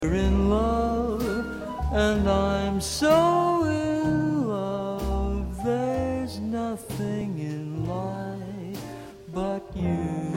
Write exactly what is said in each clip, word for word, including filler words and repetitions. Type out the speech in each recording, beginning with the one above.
in love, and I'm so in love, there's nothing in life but you.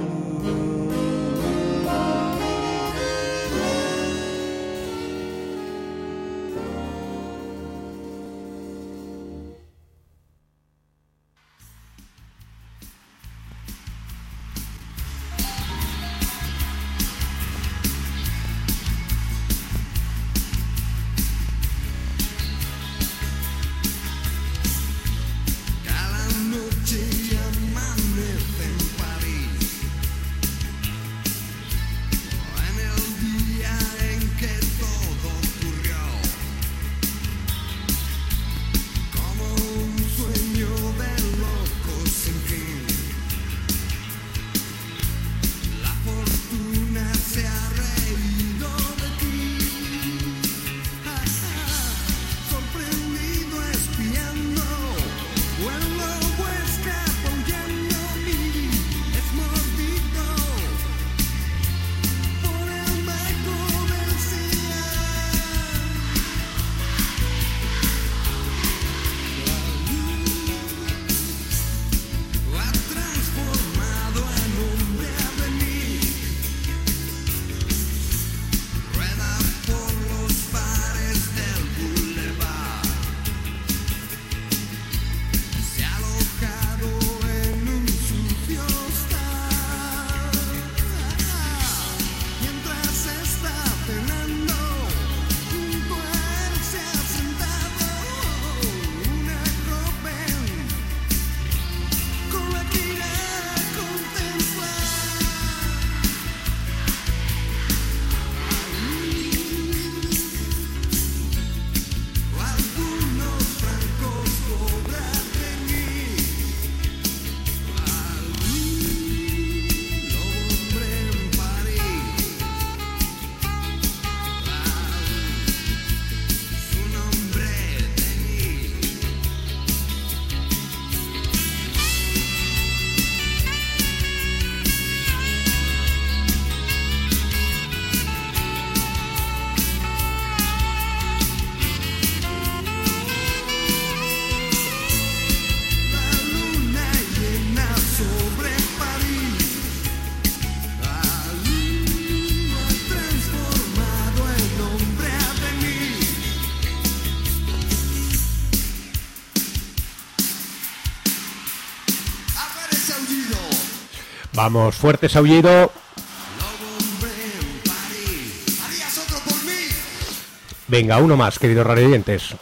Vamos, fuerte ese aullido. Venga, uno más, queridos radiodientes.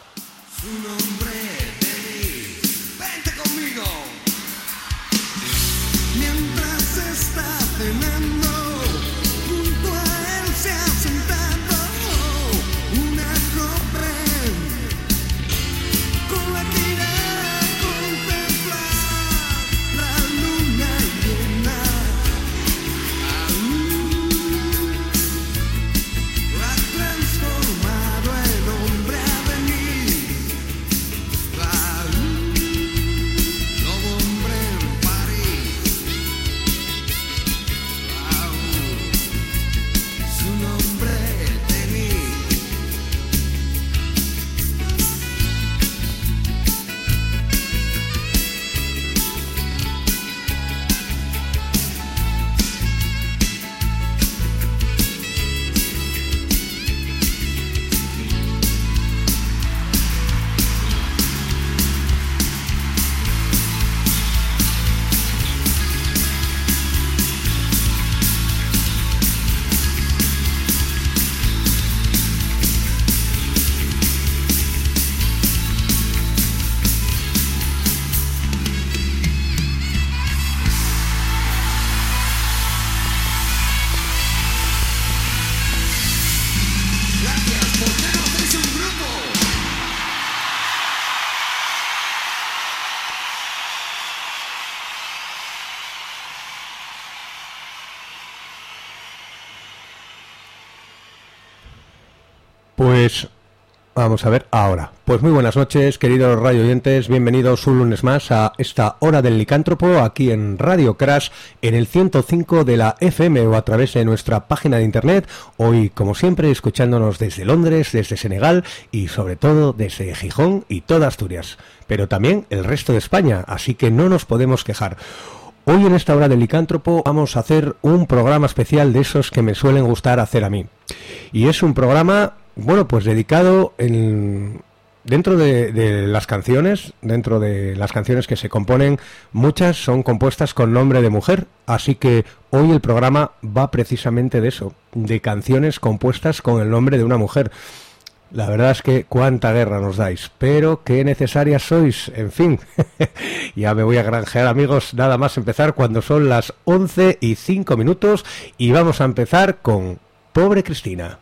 Pues Vamos a ver ahora. Pues muy buenas noches, queridos radio oyentes, bienvenidos un lunes más a esta Hora del Licántropo, aquí en Radio Crash, en el ciento cinco de la F M o a través de nuestra página de internet, hoy como siempre escuchándonos desde Londres, desde Senegal y sobre todo desde Gijón y toda Asturias, pero también el resto de España, así que no nos podemos quejar. Hoy en esta Hora del Licántropo vamos a hacer un programa especial de esos que me suelen gustar hacer a mí, y es un programa... Bueno, pues dedicado en, dentro de, de las canciones, dentro de las canciones que se componen, muchas son compuestas con nombre de mujer, así que hoy el programa va precisamente de eso, de canciones compuestas con el nombre de una mujer. La verdad es que cuánta guerra nos dais, pero qué necesarias sois, en fin. Ya me voy a granjear, amigos, nada más empezar cuando son las once y cinco minutos y vamos a empezar con Pobre Cristina.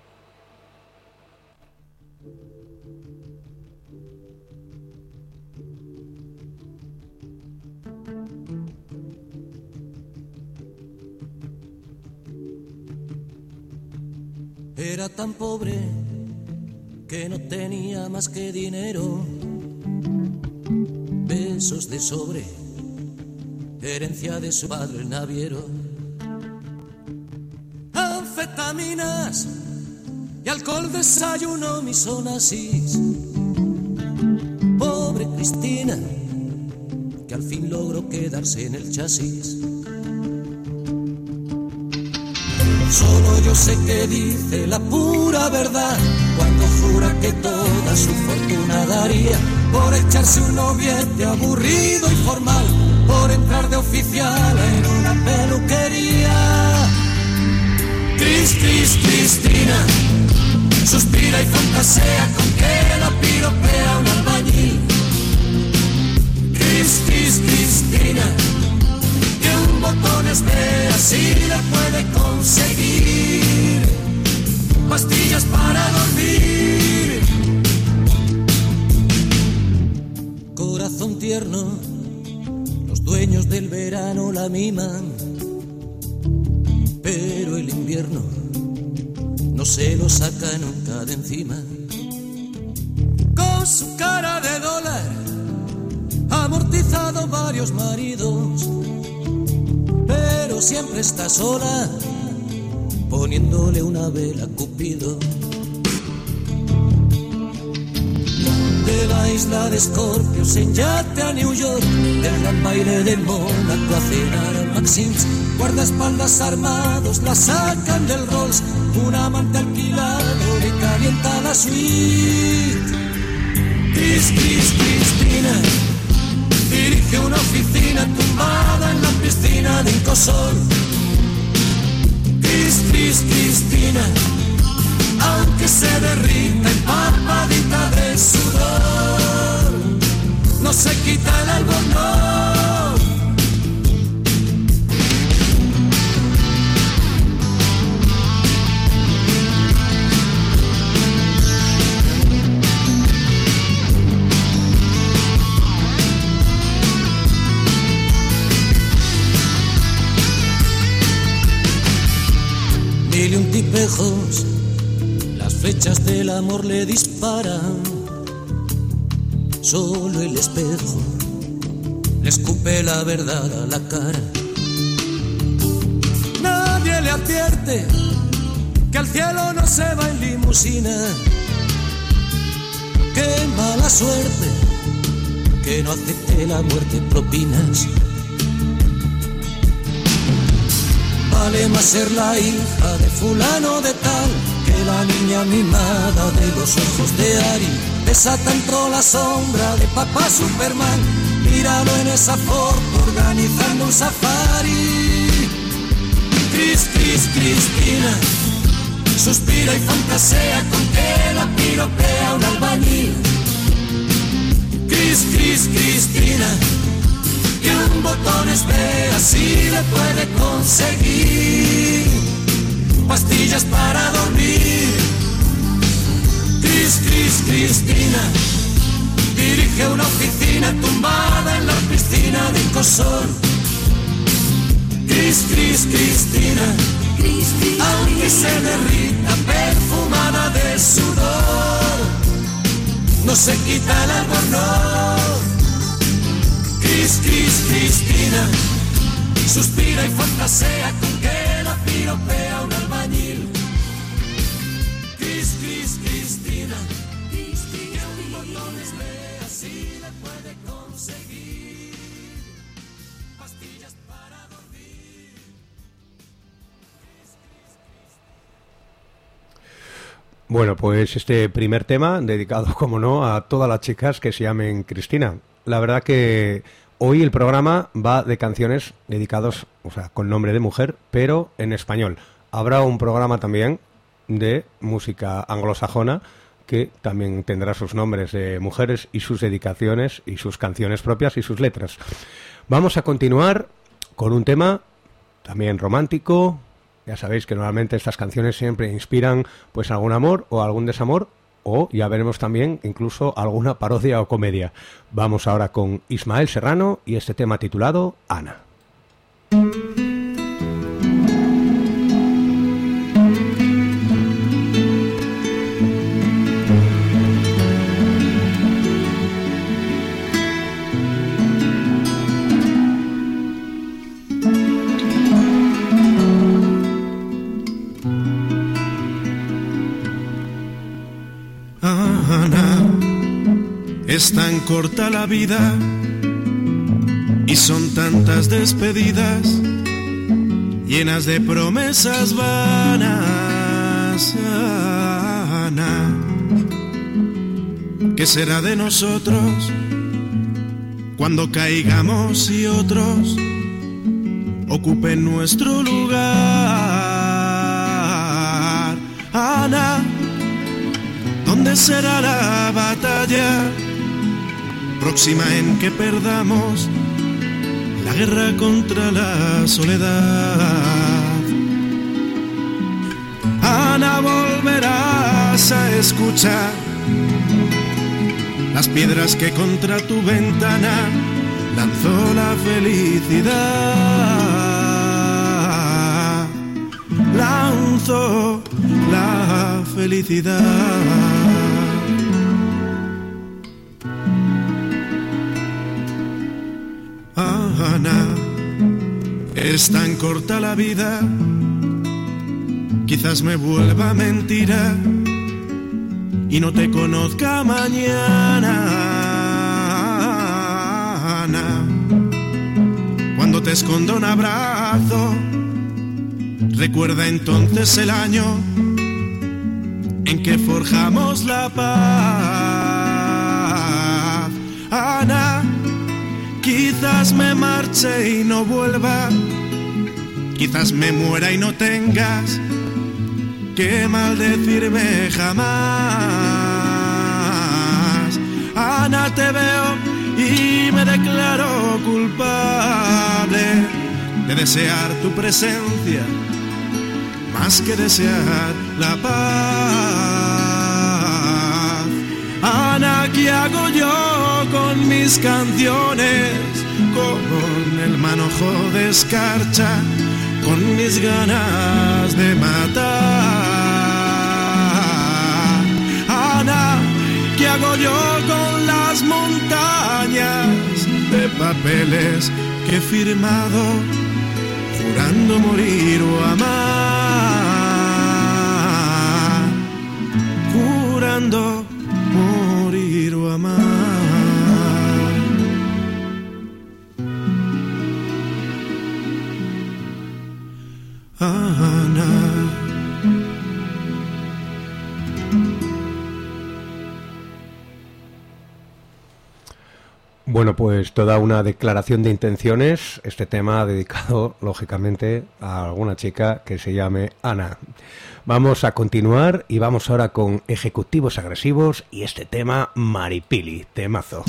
Era tan pobre que no tenía más que dinero, besos de sobre, herencia de su padre el naviero, anfetaminas y alcohol, desayuno, misonasis. Pobre Cristina, que al fin logró quedarse en el chasis. Solo yo sé que dice la pura verdad cuando jura que toda su fortuna daría por echarse un noviete aburrido y formal, por entrar de oficial en una peluquería. Cris, Cris, Cristina, suspira y fantasea con que la piropea un albañil. Cris, Cris, Cristina, que un botones vea si le puede conseguir pastillas para dormir. Corazón tierno, los dueños del verano la miman, pero el invierno no se lo saca nunca de encima. Con su cara de dólar ha amortizado varios maridos, pero siempre está sola, poniéndole una vela a Cupido. De la isla de Escorpios en yate a New York, del gran baile de Mónaco a cenar a Maxim's, guardaespaldas armados la sacan del Rolls, un amante alquilado le calienta la suite. Cris, Cris, Cristina, dirige una oficina tumbada en la piscina de Incosol. Cris, Cris, Cristina, aunque se derrita empapadita de sudor, no se quita el algodón. Mil y un tipejos, las flechas del amor le disparan. Solo el espejo le escupe la verdad a la cara. Nadie le advierte que al cielo no se va en limusina. Qué mala suerte que no acepte la muerte en propinas. Vale más ser la hija de fulano de tal que la niña mimada de los ojos de Ari. Pesa tanto la sombra de papá Superman, míralo en esa foto organizando un safari. Cris, Cris, Cristina, suspira y fantasea con que la piropea un albañil. Cris, Cris, Cristina, que un botones vea si le puede conseguir pastillas para dormir. Cris, Cris, Cristina, dirige una oficina tumbada en la piscina de Incosol. Cris, Cris, Cristina, aunque se derrita perfumada de sudor, no se quita el albornoz. Cris, Cris, Cristina, suspira y fantasea con que la piropea un albañil. Cris, Cris, Cristina, que un botones ve así le puede conseguir pastillas para dormir. Bueno, pues este primer tema dedicado, como no, a todas las chicas que se llamen Cristina. La verdad que hoy el programa va de canciones dedicados, o sea, con nombre de mujer, pero en español. Habrá un programa también de música anglosajona que también tendrá sus nombres de mujeres y sus dedicaciones y sus canciones propias y sus letras. Vamos a continuar con un tema también romántico. Ya sabéis que normalmente estas canciones siempre inspiran pues algún amor o algún desamor, o ya veremos también incluso alguna parodia o comedia. Vamos ahora con Ismael Serrano y este tema titulado Ana. Es tan corta la vida y son tantas despedidas llenas de promesas vanas. Ana, ¿qué será de nosotros cuando caigamos y otros ocupen nuestro lugar? Ana, ¿dónde será la batalla próxima en que perdamos la guerra contra la soledad? Ana, volverás a escuchar las piedras que contra tu ventana lanzó la felicidad. Lanzó la felicidad. Ana, es tan corta la vida, quizás me vuelva mentira y no te conozca mañana. Ana, cuando te esconda un abrazo, recuerda entonces el año en que forjamos la paz. Ana, quizás me marche y no vuelva, quizás me muera y no tengas que maldecirme jamás. Ana, te veo y me declaro culpable de desear tu presencia más que desear la paz. Ana, ¿qué hago yo con mis canciones? Con el manojo de escarcha, con mis ganas de matar. Ana, ¿qué hago yo con las montañas de papeles que he firmado jurando morir o amar? Jurando morir o amar. Ana. Bueno, pues toda una declaración de intenciones, este tema dedicado, lógicamente, a alguna chica que se llame Ana. Vamos a continuar y vamos ahora con Ejecutivos Agresivos y este tema Maripili, temazo.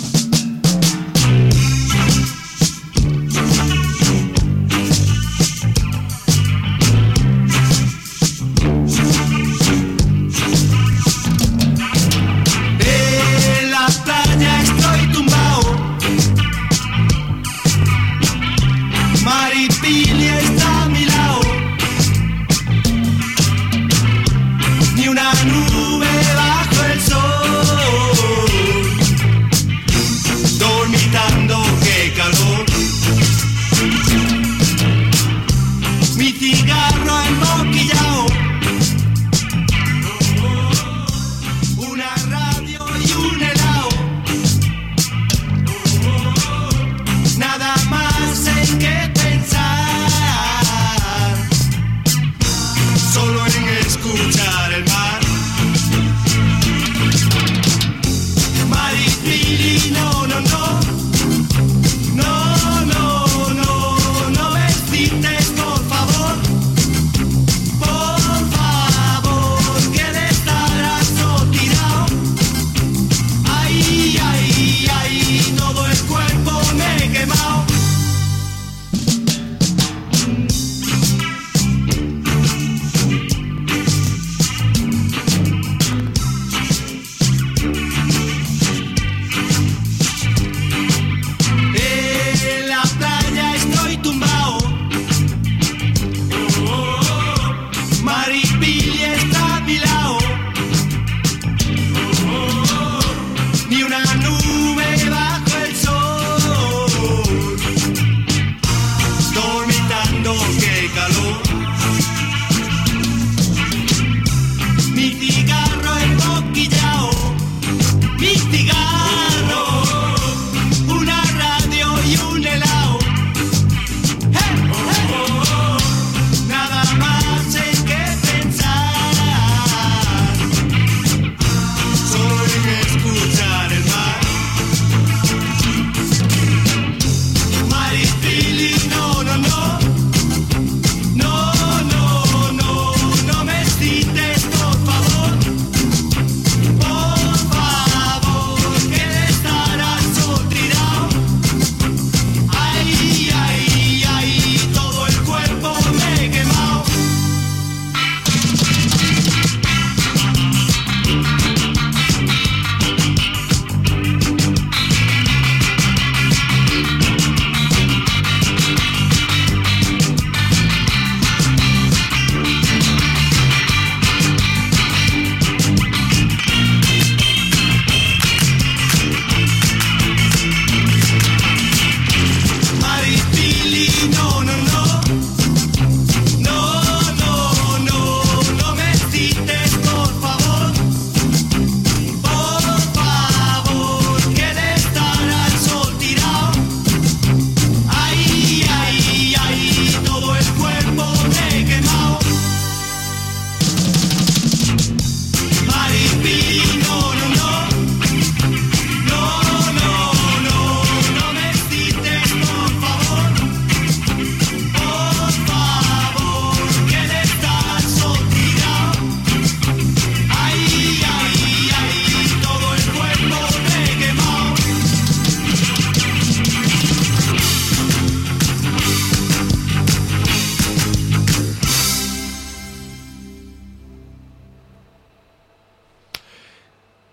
Nube bajo el sol.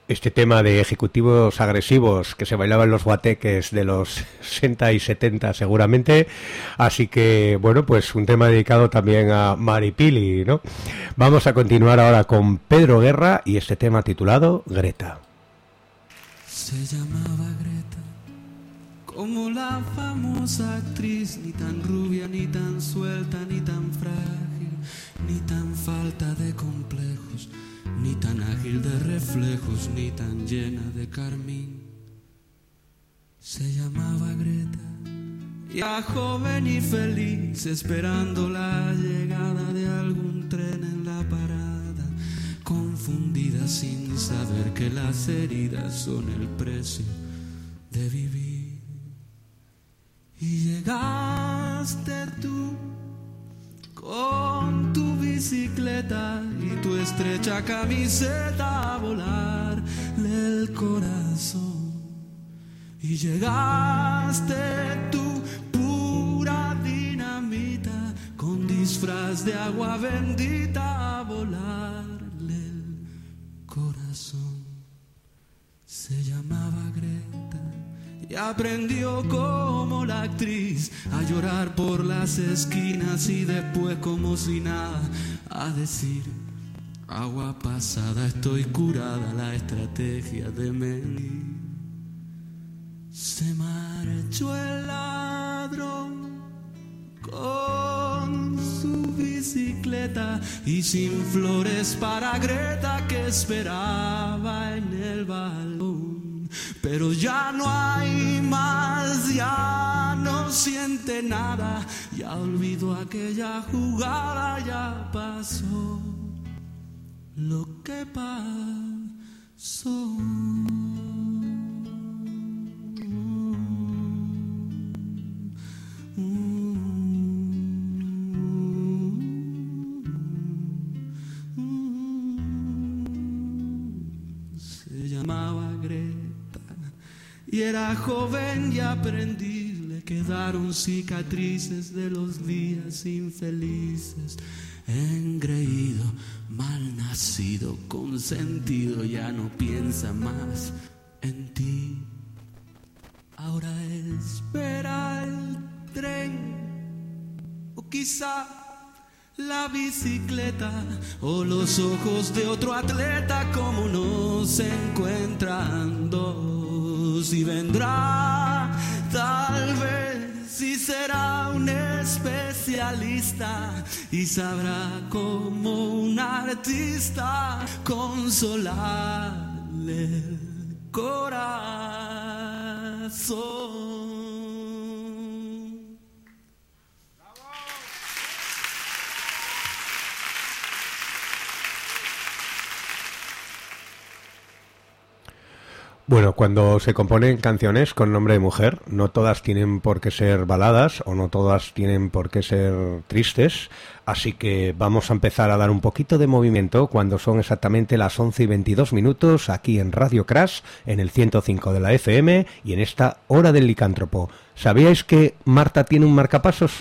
Este tema de ejecutivos agresivos que se bailaban en los guateques de los sesenta y setenta seguramente, así que bueno, pues un tema dedicado también a Maripili, ¿no? Vamos a continuar ahora con Pedro Guerra y este tema titulado Greta. Se llamaba Greta, como la famosa actriz, ni tan rubia, ni tan suelta, ni tan frágil, ni tan falta de complejos, ni tan ágil de reflejos, ni tan llena de carmín. Se llamaba Greta, ya joven y feliz, esperando la llegada de algún tren en la parada, confundida sin saber que las heridas son el precio de vivir. Y llegaste tú con tu bicicleta y tu estrecha camiseta a volarle el corazón. Y llegaste tú, pura dinamita, con disfraz de agua bendita a volarle el corazón. Se llamaba Greta y aprendió como la actriz a llorar por las esquinas y después como si nada a decir: agua pasada, estoy curada, la estrategia de mentir. Se marchó el ladrón con su bicicleta y sin flores para Greta que esperaba en el balón. Pero ya no hay más, ya no siente nada, ya olvidó aquella jugada, ya pasó lo que pasó. Se llamaba Greta y era joven y aprendiz, le quedaron cicatrices de los días infelices. Engreído, mal nacido, consentido, ya no piensa más en ti. Ahora espera el tren, o quizá la bicicleta, o los ojos de otro atleta, como no se encuentran dos. Y vendrá, tal vez, si será un especialista y sabrá como un artista consolarle el corazón. Bueno, cuando se componen canciones con nombre de mujer, no todas tienen por qué ser baladas o no todas tienen por qué ser tristes, así que vamos a empezar a dar un poquito de movimiento cuando son exactamente las once y veintidós minutos aquí en Radio Crash, en el ciento cinco de la F M y en esta Hora del Licántropo. ¿Sabíais que Marta tiene un marcapasos?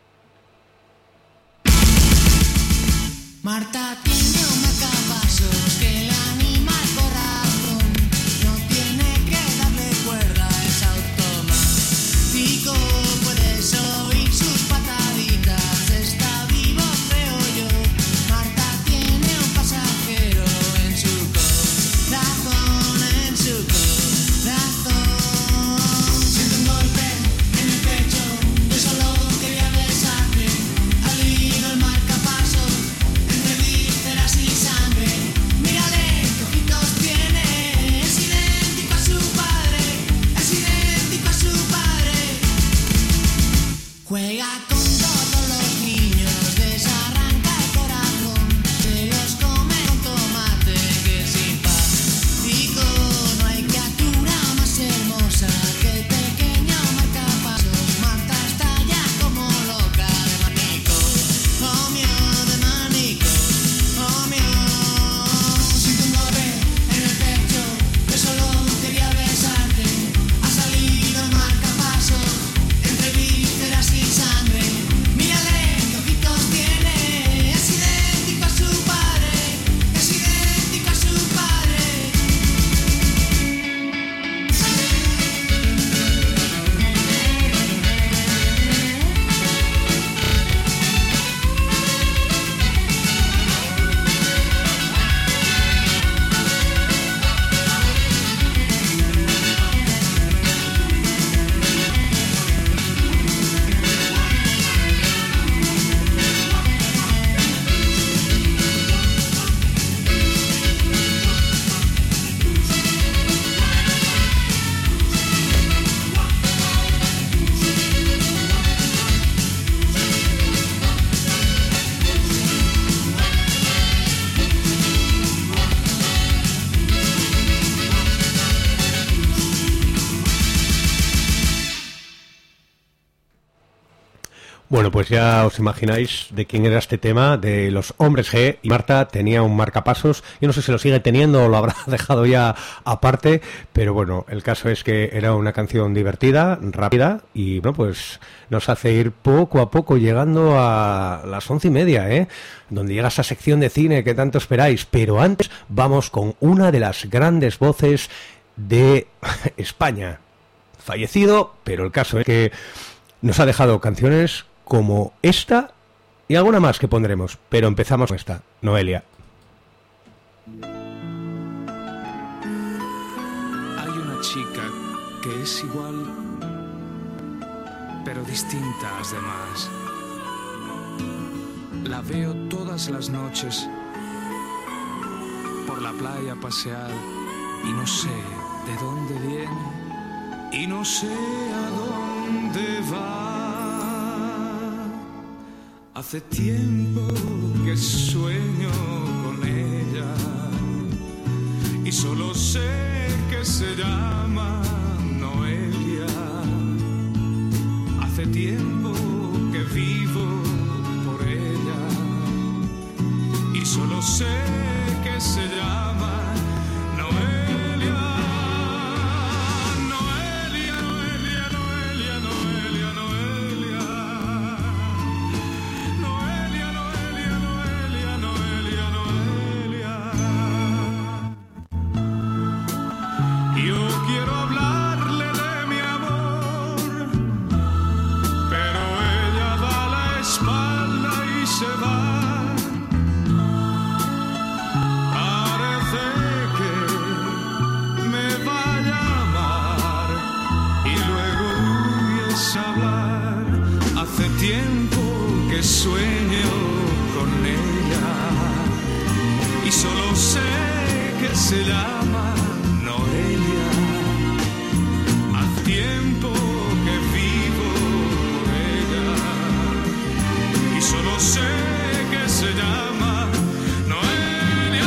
Marta tiene un marcapasos que la anima al corazón. No tiene que darle cuerda, es automático. Puedes oír sus pataditas, está vivo, creo yo. Marta tiene un pasajero en su corazón, en su corazón. Siento un golpe en el pecho, yo solo quería Bueno, pues ya os imagináis de quién era este tema, de los Hombres G, y Marta tenía un marcapasos, yo no sé si lo sigue teniendo o lo habrá dejado ya aparte, pero bueno, el caso es que era una canción divertida, rápida, y bueno, pues nos hace ir poco a poco llegando a las once y media, ¿eh? Donde llega esa sección de cine que tanto esperáis, pero antes vamos con una de las grandes voces de España, fallecido, pero el caso es que nos ha dejado canciones como esta y alguna más que pondremos, pero empezamos con esta, Noelia. Hay una chica que es igual, pero distinta a las demás. La veo todas las noches por la playa pasear y no sé de dónde viene y no sé a dónde va. Hace tiempo que sueño con ella y solo sé que se llama Noelia. Hace tiempo que vivo por ella y solo sé que se llama Noelia. Noelia, Noelia, Noelia, Noelia, Noelia. Noelia, Noelia, Noelia, Noelia, Noelia. Yo quiero hablarle de mi amor, pero ella da la espalda y se va. Parece que me vaya a amar y luego huyes a hablar. Hace tiempo que sueño con ella y solo sé que se llama Noelia. Hace tiempo que vivo por ella y solo sé que se llama Noelia.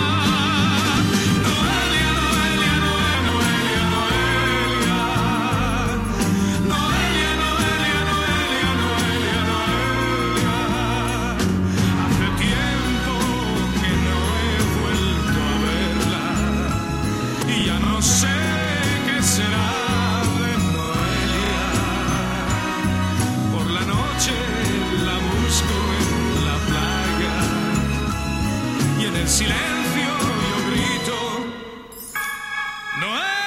Noelia, Noelia, Noelia, Noelia. Noelia, Noelia, Noelia, Noelia, Noelia. Hace tiempo que no he vuelto a verla y ya no sé qué será de Noelia. Por la noche la busco en la playa y en el silencio yo grito Noelia.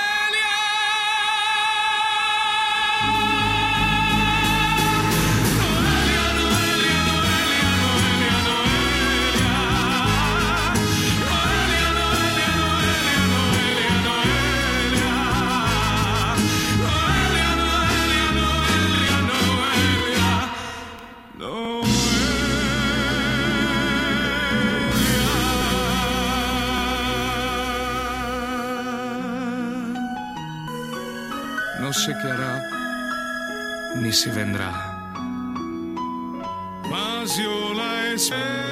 Noelia, Noelia, Noelia, Noelia, Noelia. Noelia, Noelia, Noelia, Noelia, Noelia. Noelia, Noelia, Noelia, Noelia. No sé qué hará, ni si vendrá, mas yo la espero.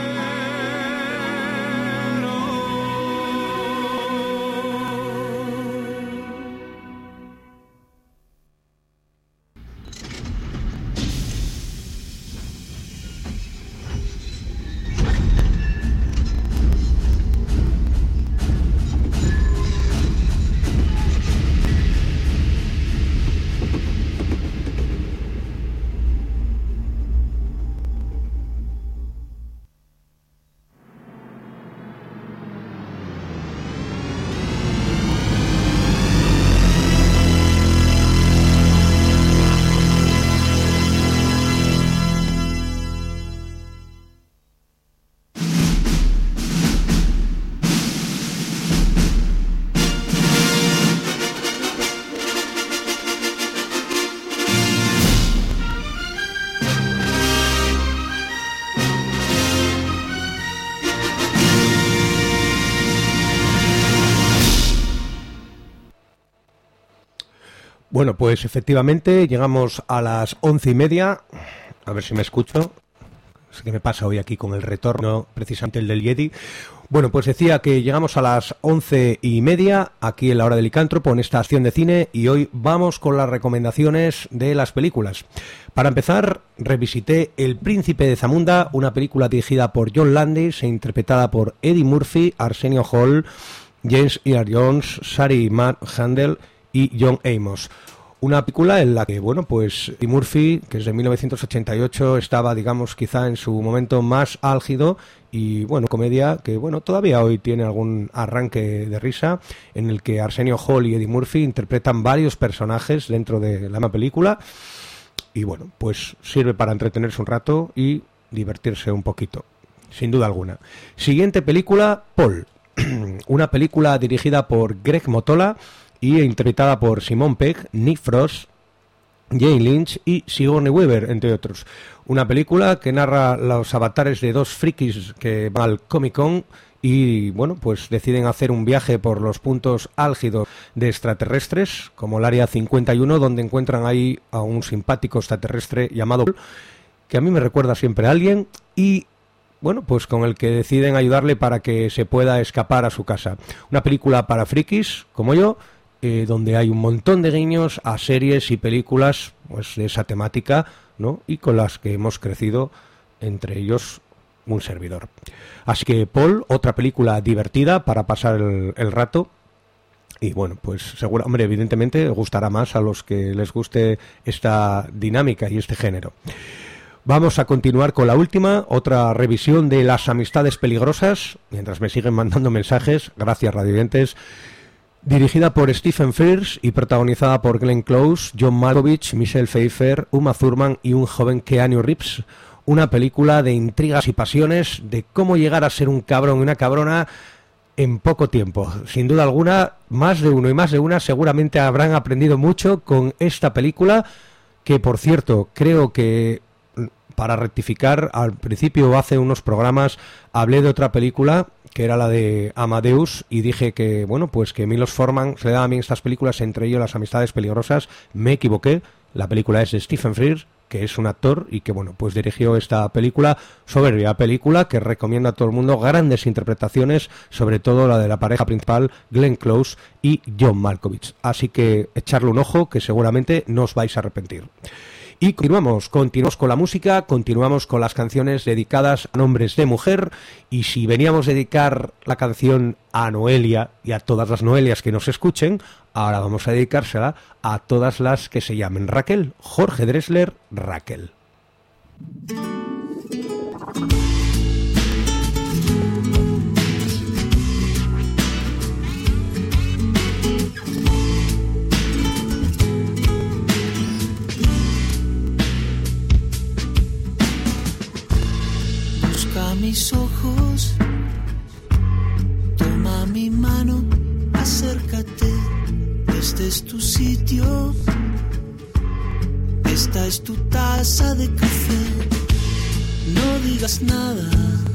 Bueno, pues efectivamente llegamos a las once y media. A ver si me escucho. Es que me pasa hoy aquí con el retorno, precisamente el del Jedi. Bueno, pues decía que llegamos a las once y media aquí en la Hora del Licántropo, en esta acción de cine, y hoy vamos con las recomendaciones de las películas. Para empezar, revisité El Príncipe de Zamunda, una película dirigida por John Landis e interpretada por Eddie Murphy, Arsenio Hall, James Earl Jones, Shari Matt Handel y John Amos. Una película en la que, bueno, pues Eddie Murphy, que es de mil novecientos ochenta y ocho, estaba, digamos, quizá en su momento más álgido, y, bueno, comedia que, bueno, todavía hoy tiene algún arranque de risa, en el que Arsenio Hall y Eddie Murphy interpretan varios personajes dentro de la misma película, y, bueno, pues sirve para entretenerse un rato y divertirse un poquito, sin duda alguna. Siguiente película, Paul, una película dirigida por Greg Mottola y interpretada por Simon Pegg, Nick Frost, Jane Lynch y Sigourney Weaver, entre otros. Una película que narra los avatares de dos frikis que van al Comic Con y, bueno, pues deciden hacer un viaje por los puntos álgidos de extraterrestres, como el Área cincuenta y uno, donde encuentran ahí a un simpático extraterrestre llamado Paul, que a mí me recuerda siempre a alguien, y, bueno, pues con el que deciden ayudarle para que se pueda escapar a su casa. Una película para frikis, como yo, Eh, donde hay un montón de guiños a series y películas, pues, de esa temática, ¿no? Y con las que hemos crecido, entre ellos un servidor. Así que Paul, otra película divertida para pasar el, el rato. Y, bueno, pues seguro, hombre, evidentemente gustará más a los que les guste esta dinámica y este género. Vamos a continuar con la última, otra revisión de Las amistades peligrosas, mientras me siguen mandando mensajes. Gracias, radioyentes. Dirigida por Stephen Frears y protagonizada por Glenn Close, John Malkovich, Michelle Pfeiffer, Uma Thurman y un joven Keanu Reeves. Una película de intrigas y pasiones, de cómo llegar a ser un cabrón y una cabrona en poco tiempo. Sin duda alguna, más de uno y más de una seguramente habrán aprendido mucho con esta película, que, por cierto, creo que, para rectificar, al principio, hace unos programas, hablé de otra película que era la de Amadeus, y dije que, bueno, pues que Milos Forman se le daban bien estas películas, entre ellos Las amistades peligrosas. Me equivoqué, la película es de Stephen Frears, que es un actor y que, bueno, pues dirigió esta película, soberbia película que recomiendo a todo el mundo, grandes interpretaciones, sobre todo la de la pareja principal, Glenn Close y John Malkovich. Así que echarle un ojo, que seguramente no os vais a arrepentir. Y continuamos, continuamos con la música, continuamos con las canciones dedicadas a nombres de mujer, y si veníamos a dedicar la canción a Noelia y a todas las Noelias que nos escuchen, ahora vamos a dedicársela a todas las que se llamen Raquel. Jorge Drexler, Raquel. Mis ojos, toma mi mano, acércate, este es tu sitio, esta es tu taza de café, no digas nada,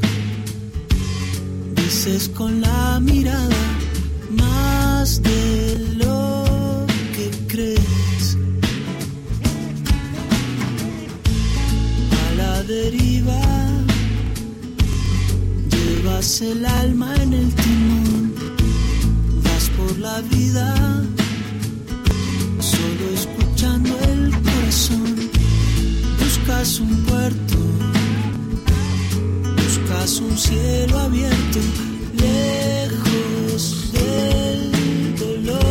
dices con la mirada más de lo que crees, a la deriva. Llevas el alma en el timón, vas por la vida, solo escuchando el corazón. Buscas un puerto, buscas un cielo abierto, lejos del dolor.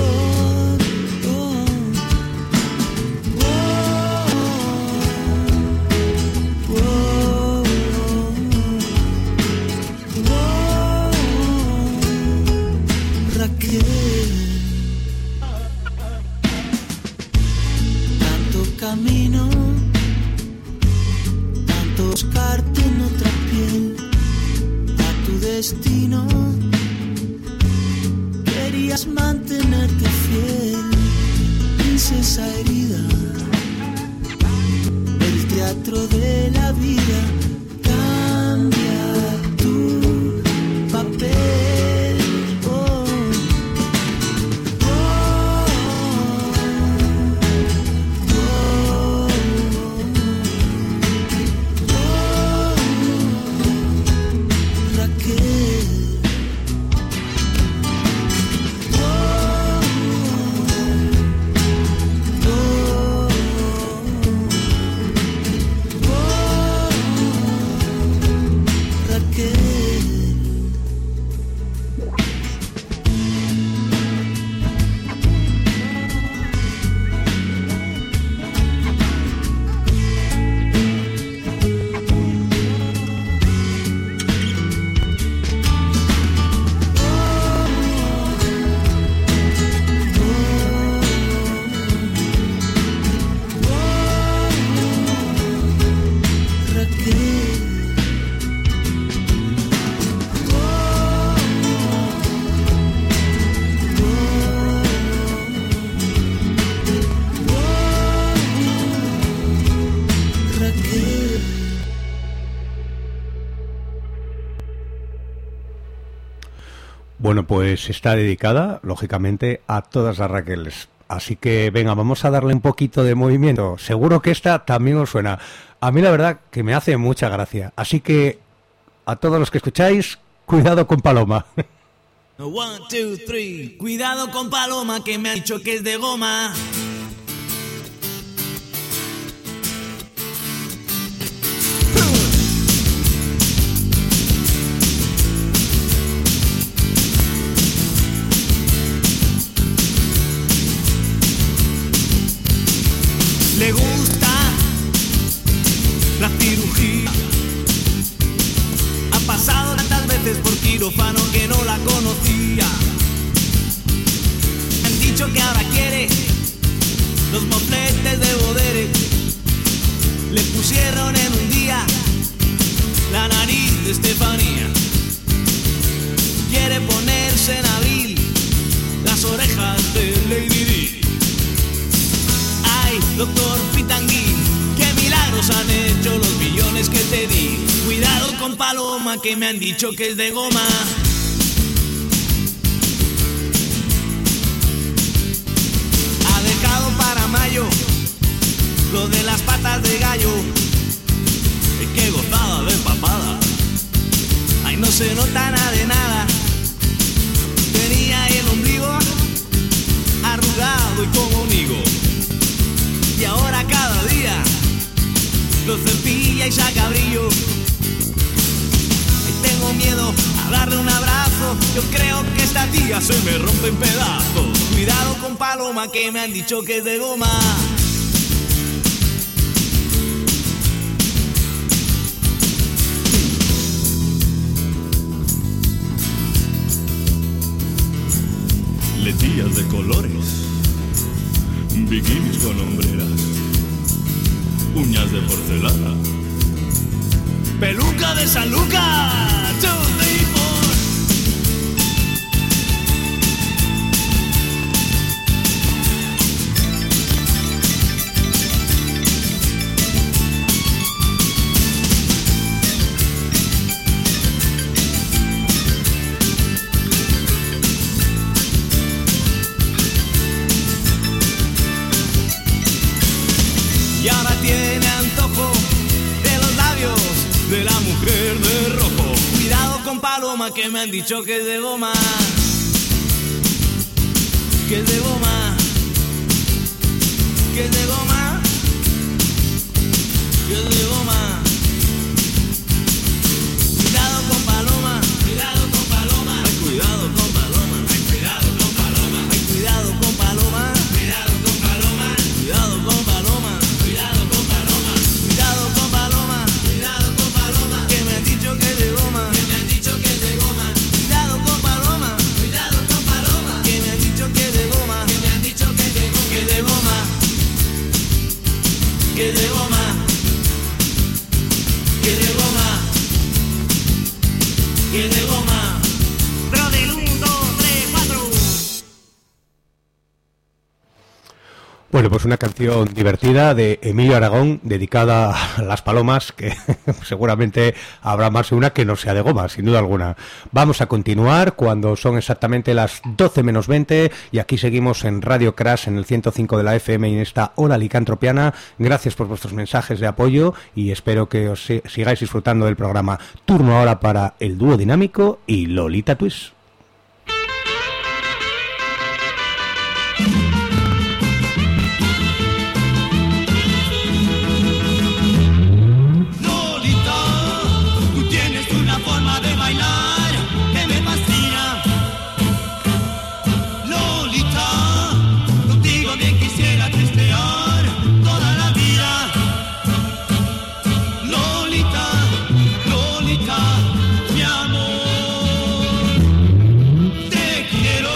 Camino, tanto buscarte en otra piel, a tu destino, querías mantenerte fiel, princesa herida, el teatro de la vida, cambia tu papel. pues está dedicada, lógicamente, a todas las Raqueles. Así que, venga, vamos a darle un poquito de movimiento. Seguro que esta también os suena. A mí la verdad que me hace mucha gracia. Así que, a todos los que escucháis, cuidado con Paloma. One, two, three. Cuidado con Paloma, que me ha dicho que es de goma. Le gusta la cirugía. Ha pasado tantas veces por quirófano que no la conocía. Me han dicho que ahora quiere los mofletes de Bodere. Le pusieron en un día la nariz de Estefanía. Quiere ponerse en abril las orejas de Lady Di. Ay, doctor Pitangui, qué milagros han hecho los millones que te di. Cuidado con Paloma, que me han dicho que es de goma. Ha dejado para mayo lo de las patas de gallo. Y qué gozada de papada. Ay, no se nota nada de nada. Tenía el ombligo arrugado y como un higo. Y ahora cada día lo cepilla y saca brillo. Y tengo miedo a darle un abrazo. Yo creo que esta tía se me rompe en pedazos. Cuidado con Paloma, que me han dicho que es de goma. Letillas de colores, bikinis con hombreras, uñas de porcelana, peluca de San Lucas. Two, three, four. Y ahora tiene antojo de los labios de la mujer de rojo. Cuidado con Paloma, que me han dicho que es de goma. Que es de goma. Que es de goma. Que es de goma. Cuidado con Paloma. Cuidado con Paloma. Ay, cuidado con Paloma. Ay, cuidado con Paloma. Ay, cuidado con Paloma. Cuidado con Paloma. Cuidado con Paloma. Cuidado con Paloma. Cuidado con Paloma. Cuidado con Paloma. Que me han dicho que es de goma. Que me han dicho que es de goma. Cuidado con Paloma. Cuidado con Paloma. Que me han dicho que es de goma. Que me han dicho que es de goma. Que es de goma. Que es de goma. Que es de goma. Que es de goma. Pero del uno, dos, tres, cuatro. Bueno, pues una canción divertida de Emilio Aragón, dedicada a las palomas, que seguramente habrá más de una que no sea de goma, sin duda alguna. Vamos a continuar cuando son exactamente las doce menos veinte, y aquí seguimos en Radio Crash, en el ciento cinco de la F M, y en esta hora licantropiana. Gracias por vuestros mensajes de apoyo, y espero que os sigáis disfrutando del programa. Turno ahora para el dúo dinámico y Lolita Twist. Mi amor, te quiero.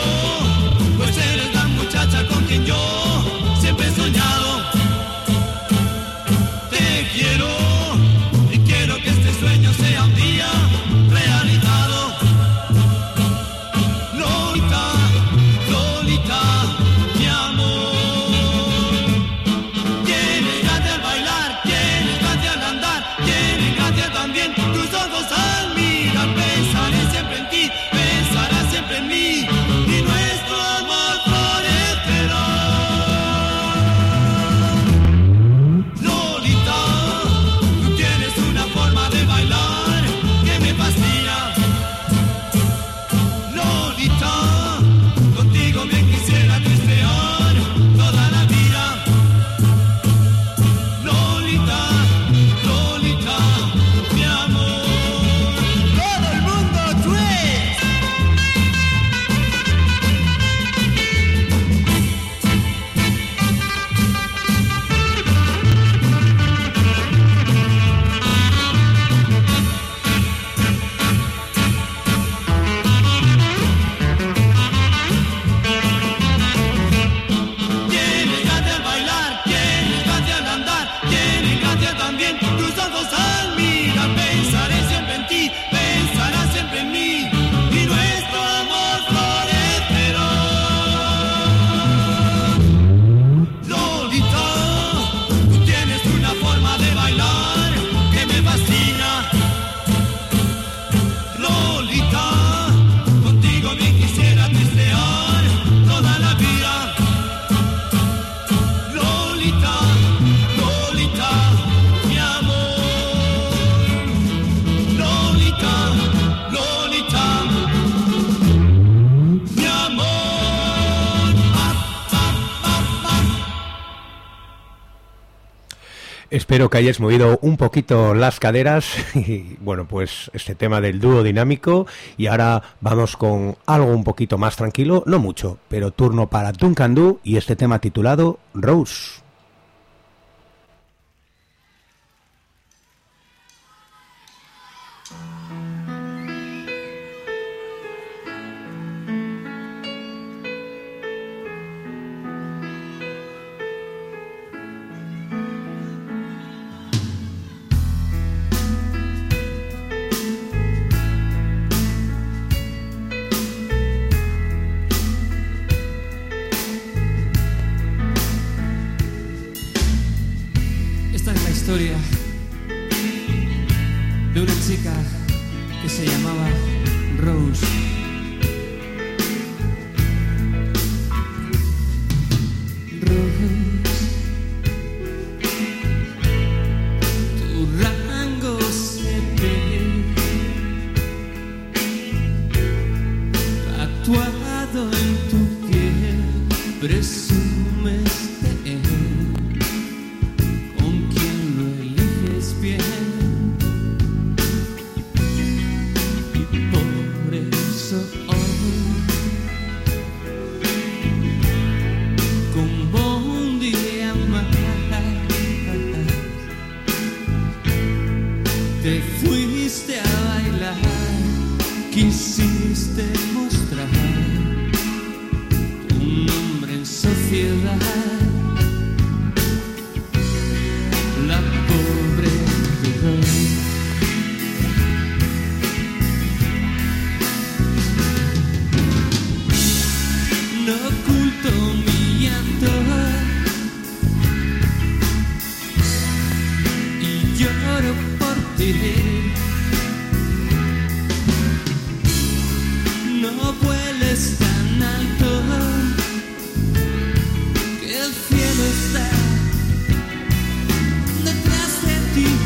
siempre en mí. Espero que hayáis movido un poquito las caderas y bueno, pues este tema del dúo dinámico, y ahora vamos con algo un poquito más tranquilo, no mucho, pero turno para Duncan Du y este tema titulado Rose. Historia de una chica que se llamaba Rose. Rose, tu rango se ve tatuado en tu piel, presumes de él. Te fuiste a bailar, quisiste mostrar tu nombre en sociedad. La pobre Rose. No oculto mi llanto y lloro por ti. No vueles tan alto, que el cielo está detrás de ti.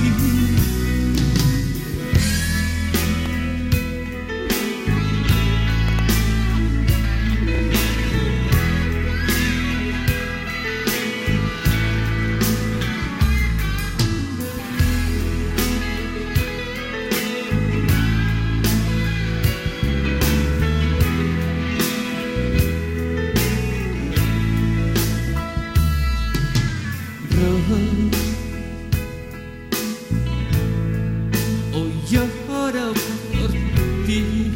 Hoy lloro por ti,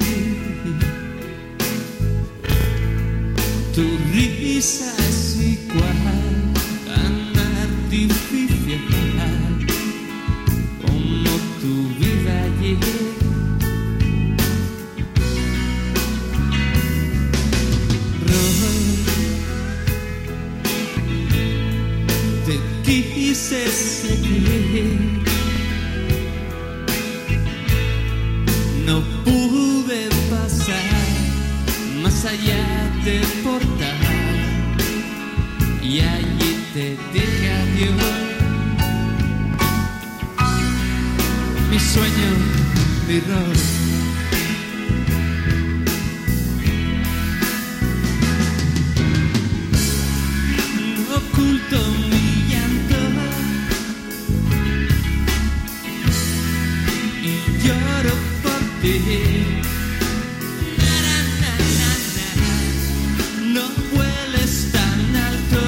tu risa es igual, tan artificial como tu vida ayer. Te quise seguir, no pude pasar más allá de portal, y allí te dije adiós. Mi sueño, mi Rose. No oculto mi llanto y lloro por ti. Na, na, na, na, na. No vueles tan alto,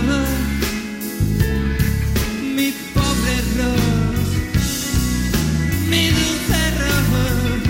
mi pobre Rose, mi dulce Rose.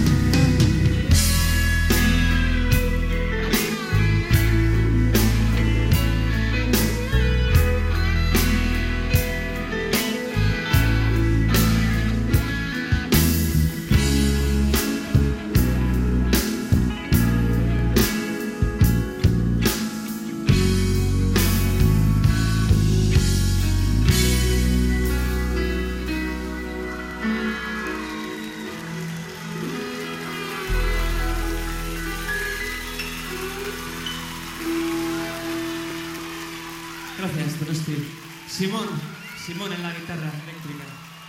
Gracias, Trusty. Simón, Simón en la guitarra eléctrica.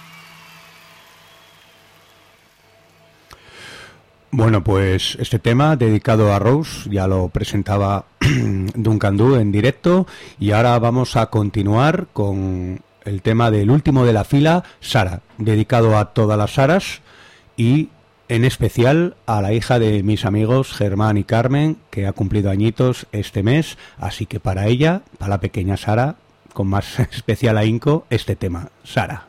Bueno, pues este tema dedicado a Rose ya lo presentaba Duncan Du en directo, y ahora vamos a continuar con el tema del último de la fila, Sara, dedicado a todas las Saras y en especial a la hija de mis amigos Germán y Carmen, que ha cumplido añitos este mes, así que para ella, para la pequeña Sara, con más especial ahínco, este tema, Sara.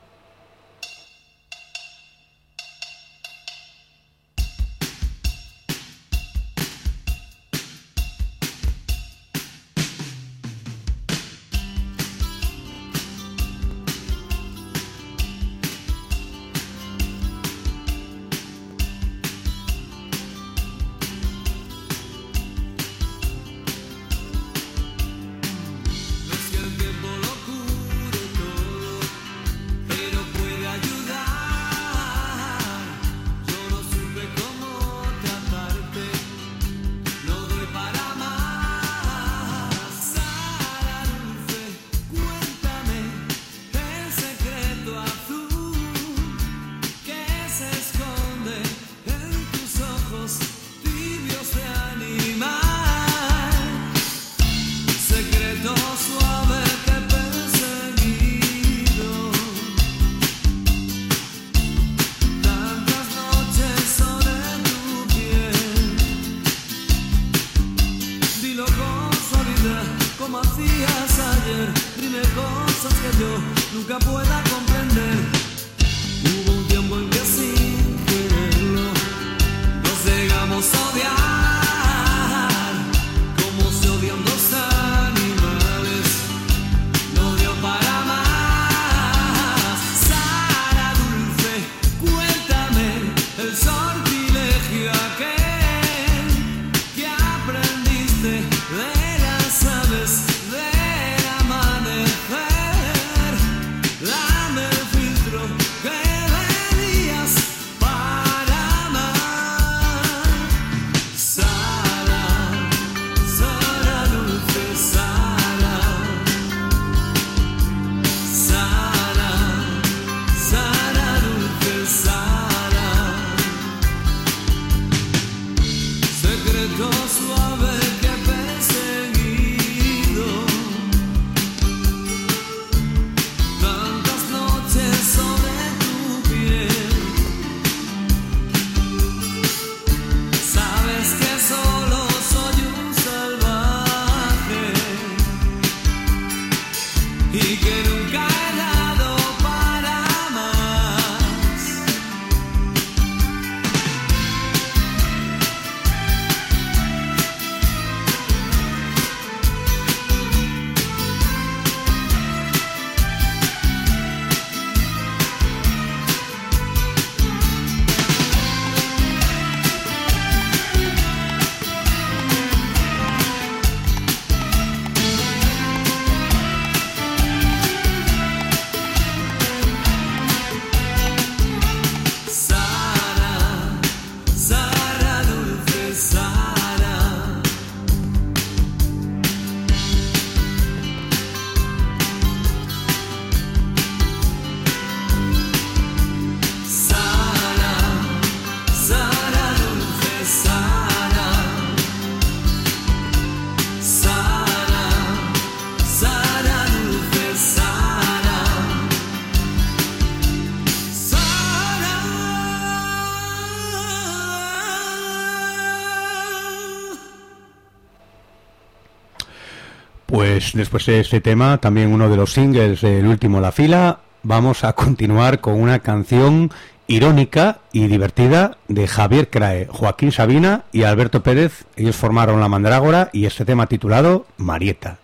Pues después de este tema, también uno de los singles del último La Fila, vamos a continuar con una canción irónica y divertida de Javier Crae, Joaquín Sabina y Alberto Pérez. Ellos formaron La Mandrágora y este tema titulado Marieta.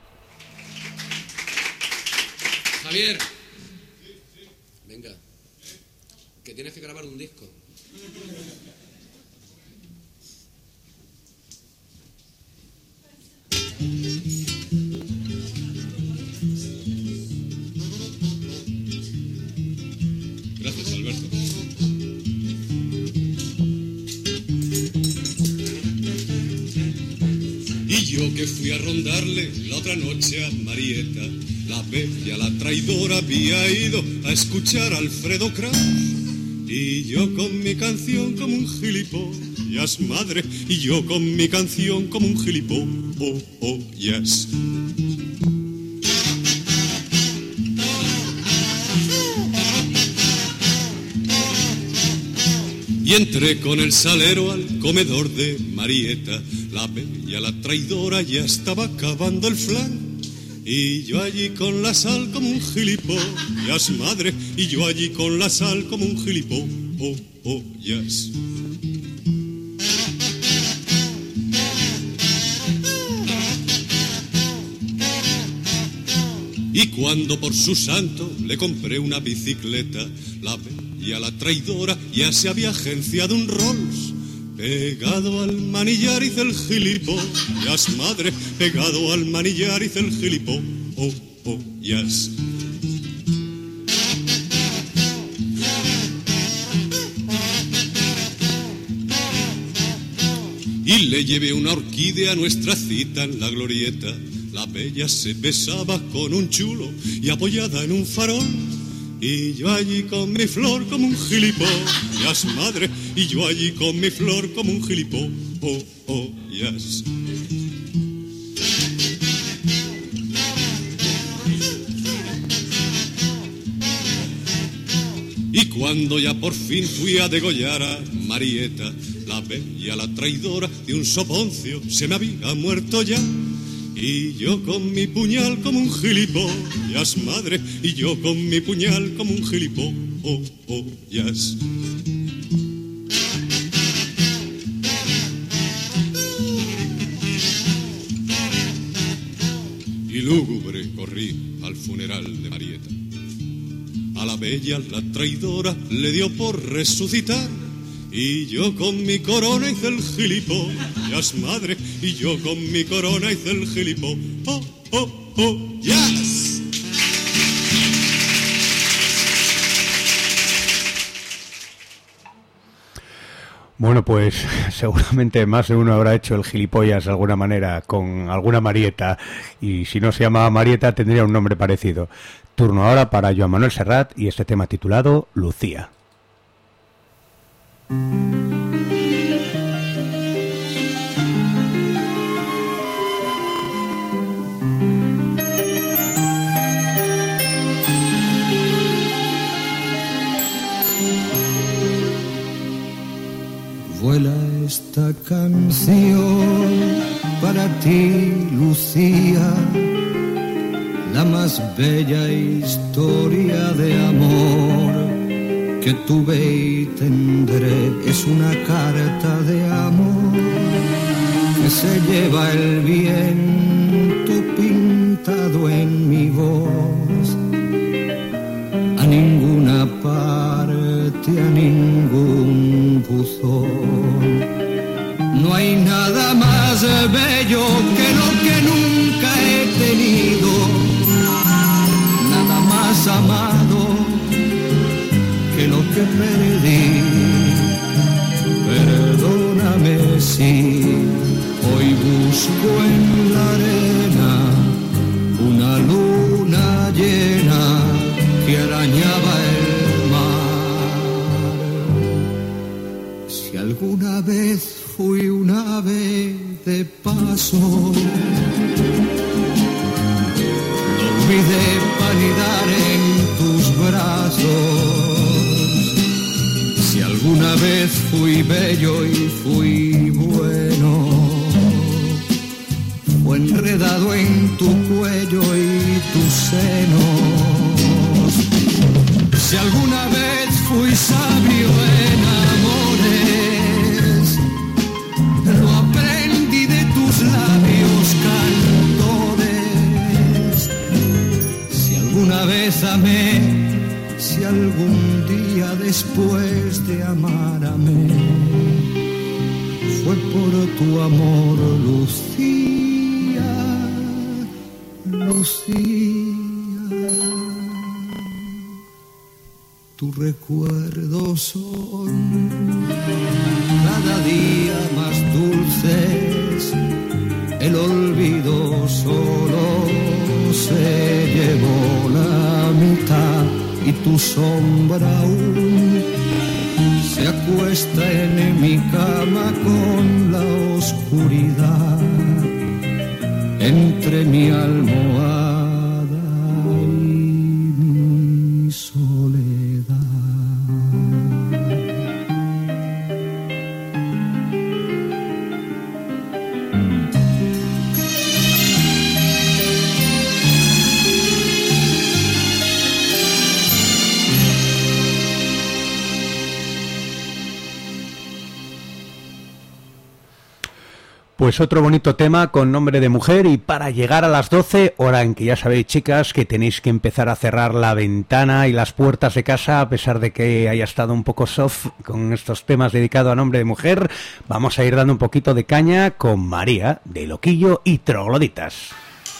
Javier, venga, que tienes que grabar un disco. Gracias, Alberto. Y yo que fui a rondarle la otra noche a Marieta, la bella, la traidora, había ido a escuchar a Alfredo Kraus. Y yo con mi canción como un gilipollas, madre, y yo con mi canción como un gilipollas. Y entré con el salero al comedor de Marieta. La bella, la traidora, ya estaba acabando el flan. Y yo allí con la sal como un gilipollas, madre. Y yo allí con la sal como un gilipollas. Y cuando por su santo le compré una bicicleta, la bella, la traidora, ya se había agenciado un Rolls. Pegado al manillar hice el gilipollas, madre, pegado al manillar hice el gilipollas. Y le llevé una orquídea a nuestra cita en la glorieta. La bella se besaba con un chulo y apoyada en un farol. Y yo allí con mi flor como un gilipollas, madre. Y yo allí con mi flor como un gilipollas. Y cuando ya por fin fui a degollar a Marieta, la bella, la traidora, de un soponcio se me había muerto ya. Y yo con mi puñal como un gilipollas, madre. Y yo con mi puñal como un gilipollas. Y lúgubre corrí al funeral de Marieta. A la bella, la traidora, le dio por resucitar. Y yo con mi corona hice el gilipollas, madre. Y yo con mi corona hice el gilipollas. Oh, oh, oh, yes. Bueno, pues seguramente más de uno habrá hecho el gilipollas de alguna manera con alguna Marieta. Y si no se llamaba Marieta tendría un nombre parecido. Turno ahora para Joan Manuel Serrat y este tema titulado Lucía. Vuela esta canción para ti, Lucía, la más bella historia de amor que tuve y tendré. Es una carta de amor que se lleva el viento pintado en mi voz. A ninguna parte, a ningún buzón. No hay nada más bello que lo que nunca he tenido, nada más amado que lo que perdí. Perdóname si hoy busco en la arena una luna llena que arañaba el mar. Si alguna vez fui un ave de paso, lo olvidé para anidar en tus brazos. Si alguna vez fui bello y fui bueno, fue enredado en tu cuello y tus senos. Si alguna vez fui sabio en amores, lo aprendí de tus labios cantores. Si alguna vez amé, si algún día después de amar amé, fue por tu amor, Lucía, Lucía. Tus recuerdos son cada día más dulces, el olvido solo se llevó la mitad y tu sombra aún se acuesta en mi cama con la oscuridad entre mi almohada y mi soledad. Pues otro bonito tema con nombre de mujer, y para llegar a las doce, hora en que ya sabéis, chicas, que tenéis que empezar a cerrar la ventana y las puertas de casa, a pesar de que haya estado un poco soft con estos temas dedicados a nombre de mujer, vamos a ir dando un poquito de caña con María, de Loquillo y Trogloditas.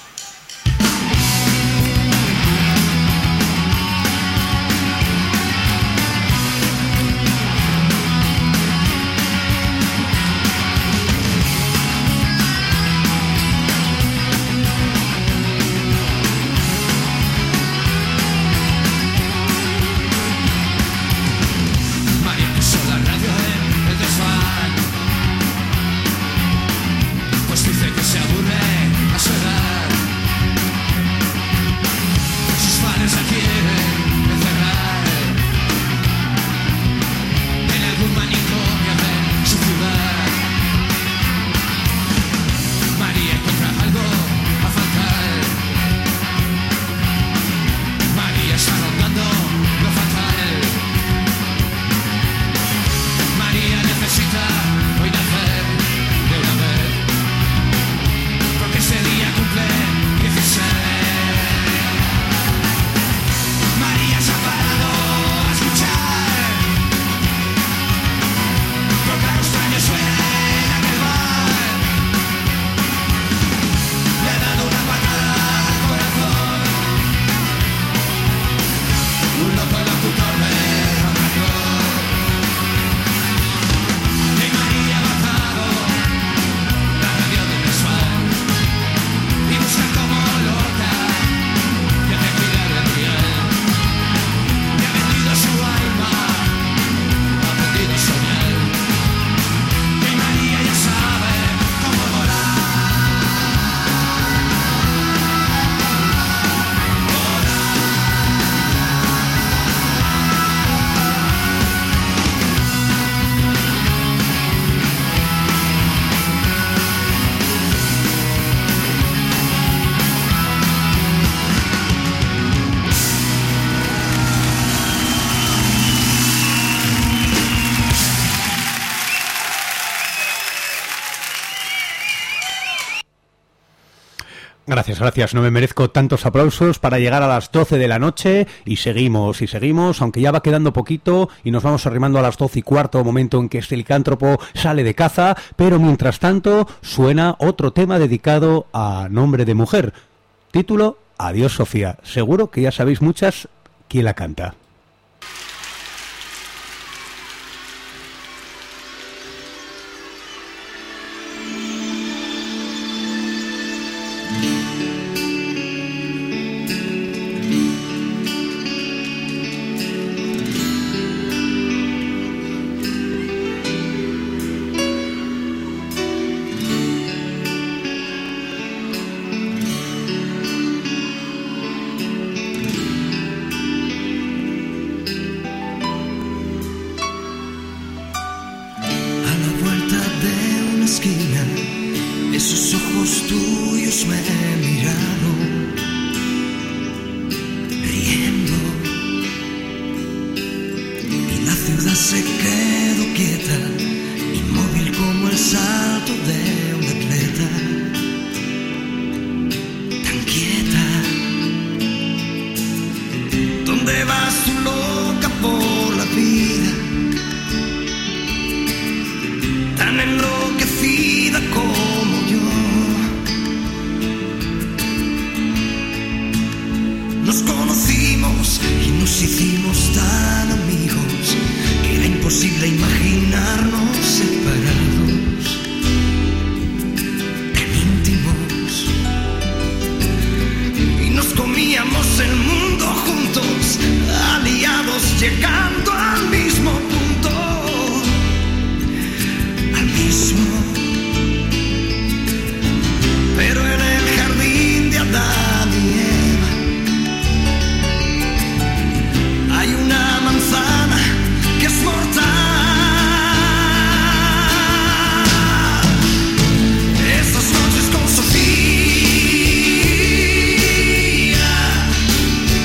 Gracias, gracias. No me merezco tantos aplausos para llegar a las doce de la noche y seguimos y seguimos, aunque ya va quedando poquito y nos vamos arrimando a las doce y cuarto, momento en que este licántropo sale de caza, pero mientras tanto suena otro tema dedicado a nombre de mujer. Título: Adiós Sofía. Seguro que ya sabéis muchas quién la canta. Esos ojos tuyos me miraron, riendo, y la ciudad se quedó quieta, inmóvil como el salto de un atleta, tan quieta. ¿Dónde vas tú, loca por la vida? Tan enloquecida como yo. Nos conocimos y nos hicimos tan amigos que era imposible imaginarnos separados, tan íntimos. Y nos comíamos el mundo juntos, aliados, llegando al mismo punto, al mismo. Pero en el jardín de Adán y Eva hay una manzana que es mortal. Esas noches con Sofía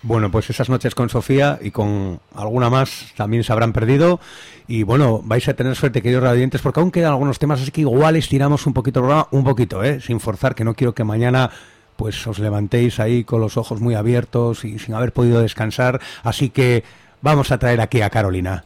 Bueno, pues esas noches con Sofía y con alguna más también se habrán perdido. Y bueno, vais a tener suerte, queridos radiantes, porque aún quedan algunos temas, así que igual estiramos un poquito el programa, un poquito, ¿eh? Sin forzar, que no quiero que mañana pues os levantéis ahí con los ojos muy abiertos y sin haber podido descansar. Así que vamos a traer aquí a Carolina.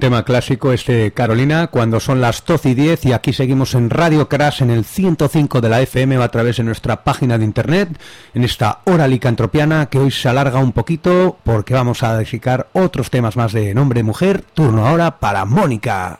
tema clásico este, Carolina, cuando son las doce y diez, y aquí seguimos en Radio Crash en el ciento cinco de la F M o a través de nuestra página de internet, en esta hora licantropiana que hoy se alarga un poquito porque vamos a dedicar otros temas más de nombre y mujer. Turno ahora para Mónica.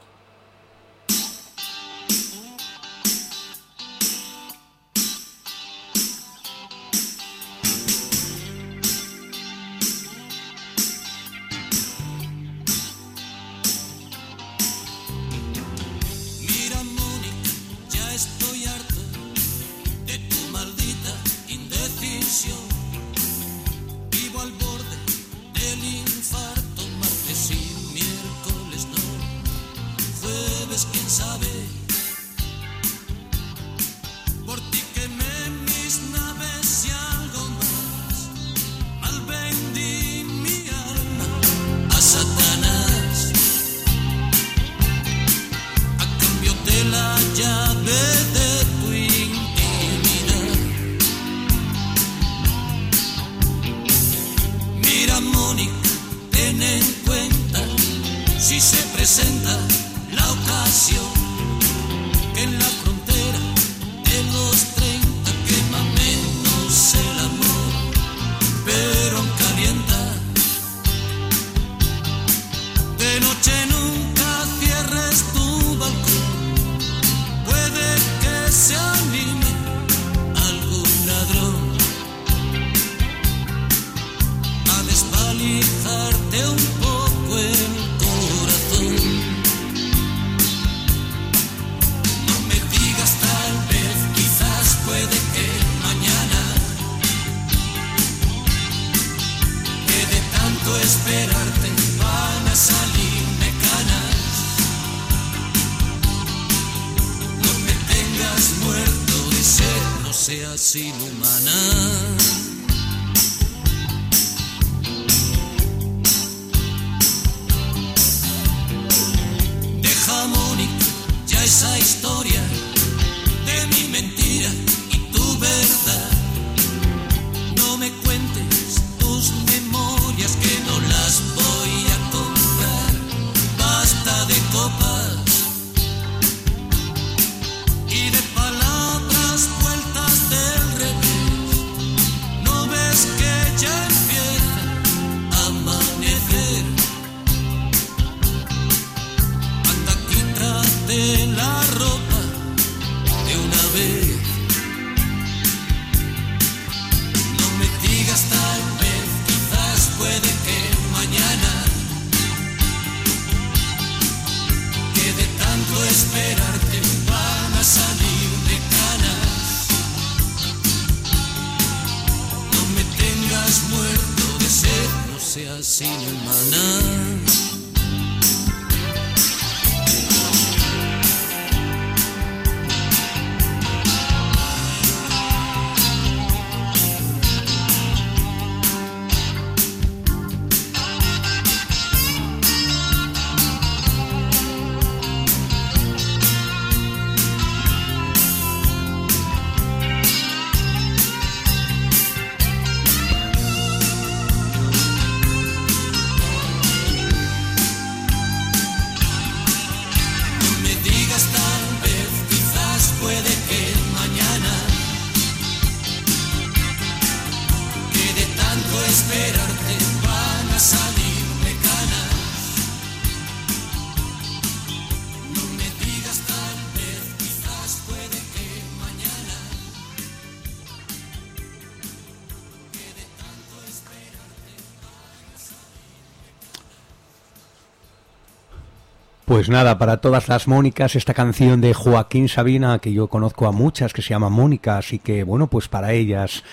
Pues nada, para todas las Mónicas, esta canción de Joaquín Sabina, que yo conozco a muchas que se llaman Mónica, así que bueno, pues para ellas.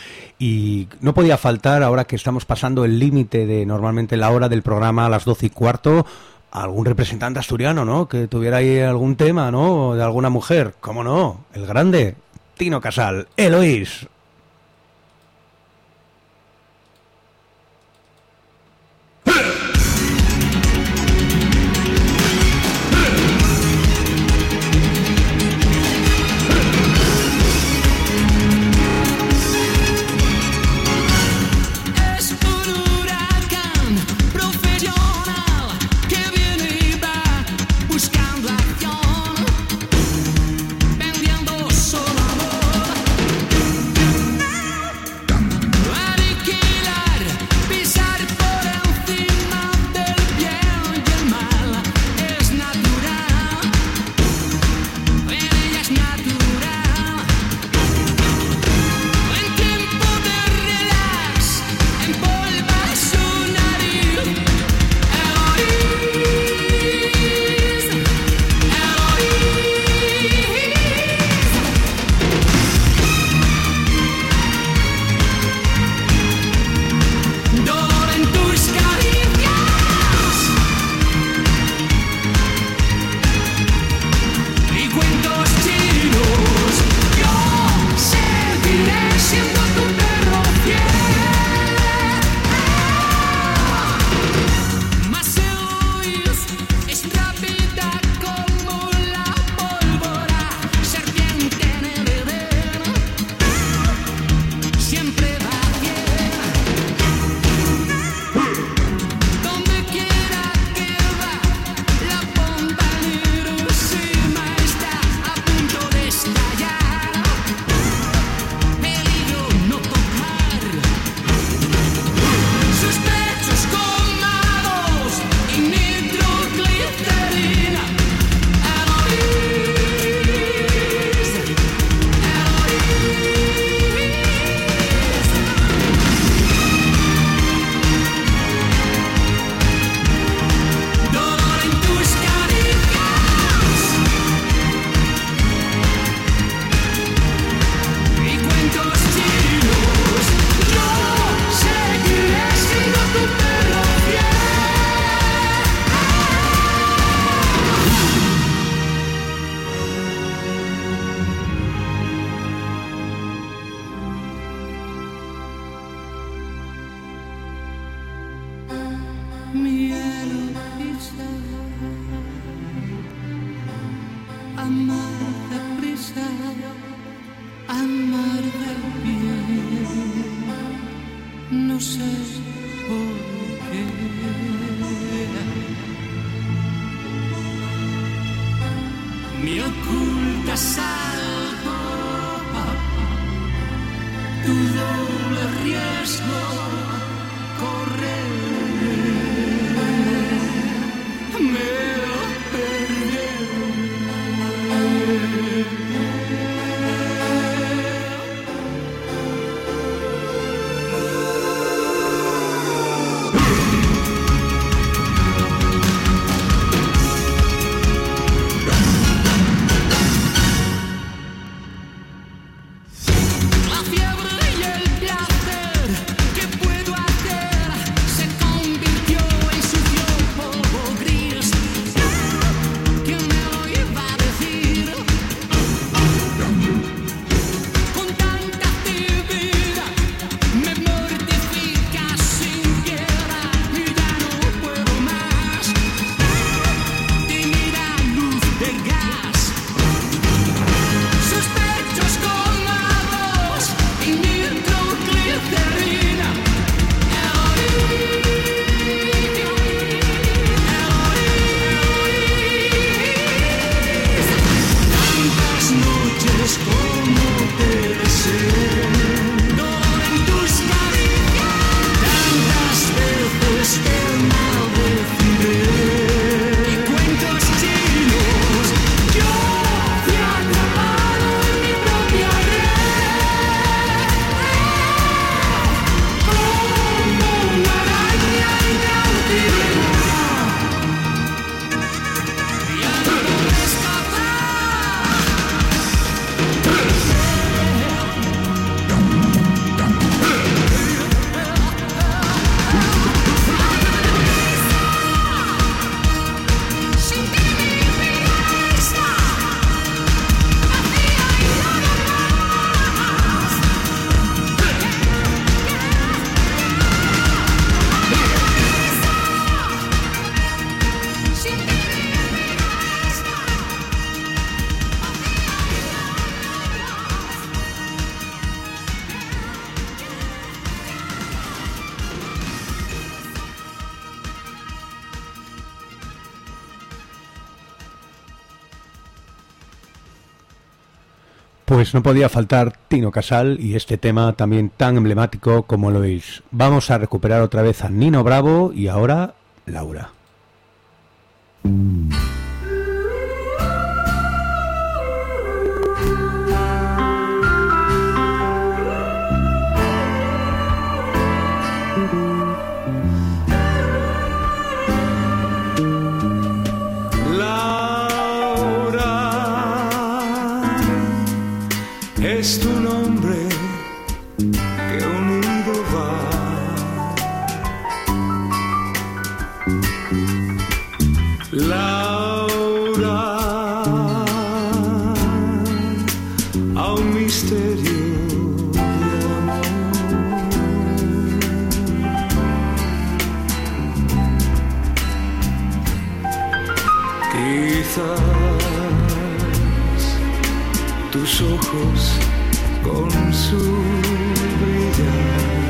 Y no podía faltar, ahora que estamos pasando el límite de normalmente la hora del programa a las doce y cuarto, algún representante asturiano, ¿no? Que tuviera ahí algún tema, ¿no? De alguna mujer, ¿cómo no? El grande, Tino Casal, Eloís. Es un huracán profesional que viene y va casa, amar deprisa, amar del pie, no sé por qué. Me ocultas algo, tu doble riesgo, correr, me perder. La fiebre y el placer, ¿qué puedo hacer? Se convirtió en sucio polvo gris. ¿Quién me lo iba a decir? Con tanta actividad me mortifica sin piedad y ya no puedo más. Tímida luz de gas, sospechos colmados y nitroglicerina. Tantas noches como te deseo, dolor en tus caricias, tantas veces que maldeciré. Y cuentos chinos, yo fui atrapado en mi propia red, como una araña en cautiverio, y al no escapar. Sin ti mi vida está vacía y nada más. Sin ti mi vida está Pues no podía faltar Tino Casal y este tema también tan emblemático como lo es. Vamos a recuperar otra vez a Nino Bravo y ahora Laura. Laura es tu nombre que unido va. Laura, a un misterio de amor. Quizás tus ojos con su brillar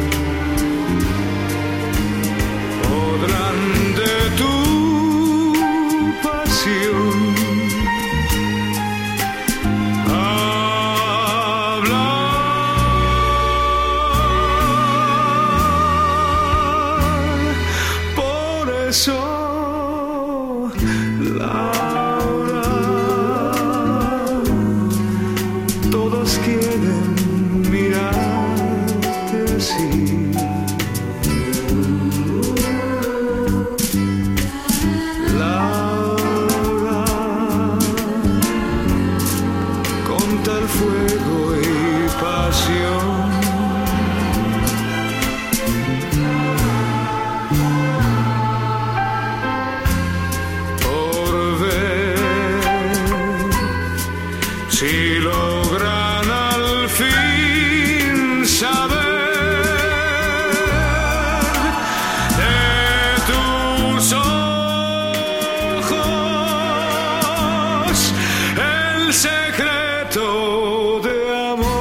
podrán de tu pasión hablar. Por eso, Laura, todos quieren mirarte así. Laura, con tal fuego y pasión. Por ver si logran al fin saber de tus ojos. el secreto de amor.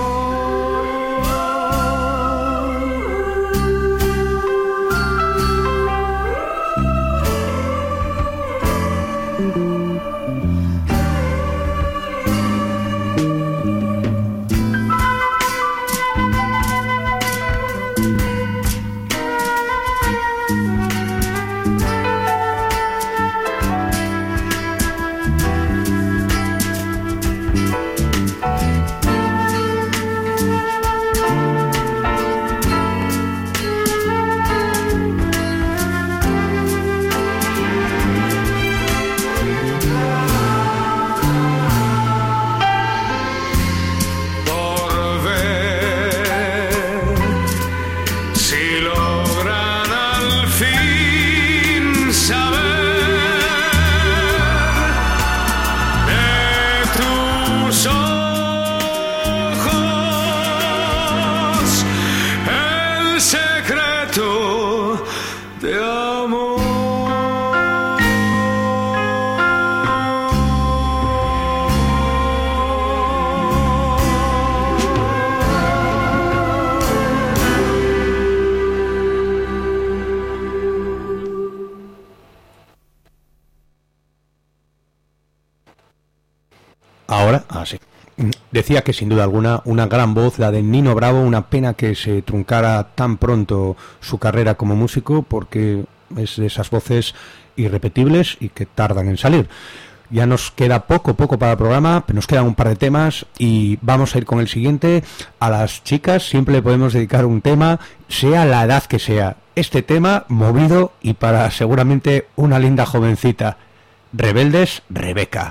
Ahora, ah, sí. Decía que sin duda alguna una gran voz, la de Nino Bravo, una pena que se truncara tan pronto su carrera como músico, porque es de esas voces irrepetibles y que tardan en salir. Ya nos queda poco, poco para el programa, pero nos quedan un par de temas y vamos a ir con el siguiente. A las chicas siempre le podemos dedicar un tema, sea la edad que sea. Este tema movido y para seguramente una linda jovencita. Rebeldes, Rebeca.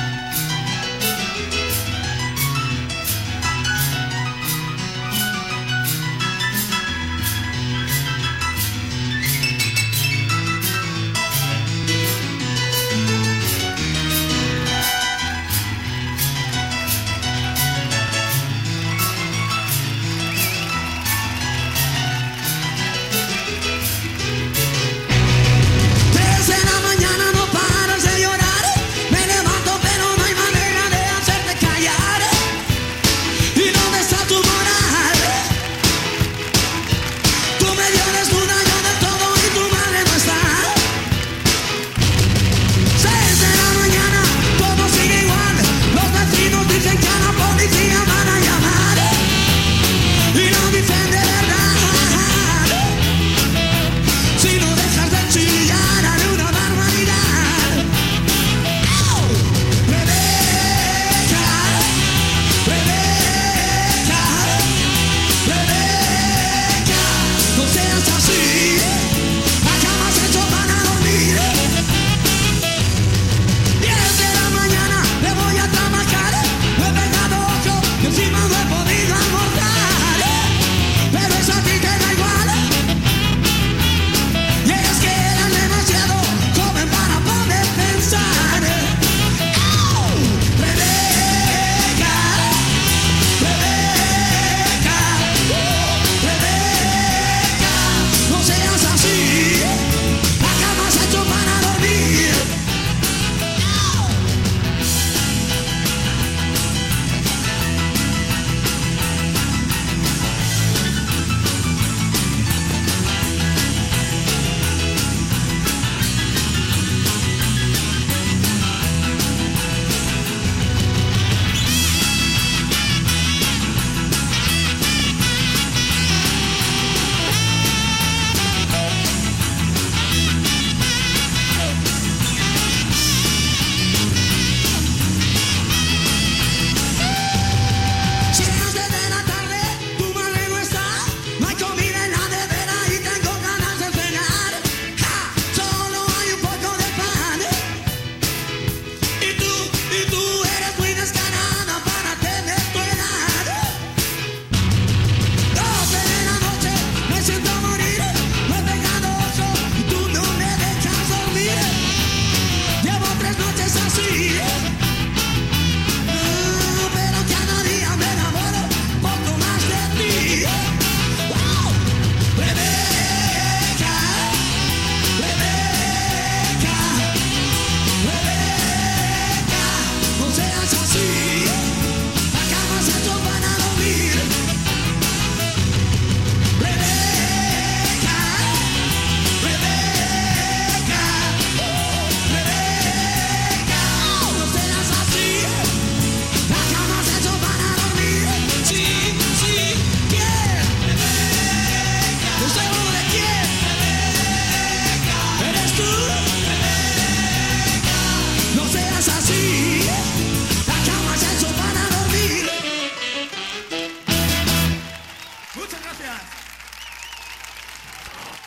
Thank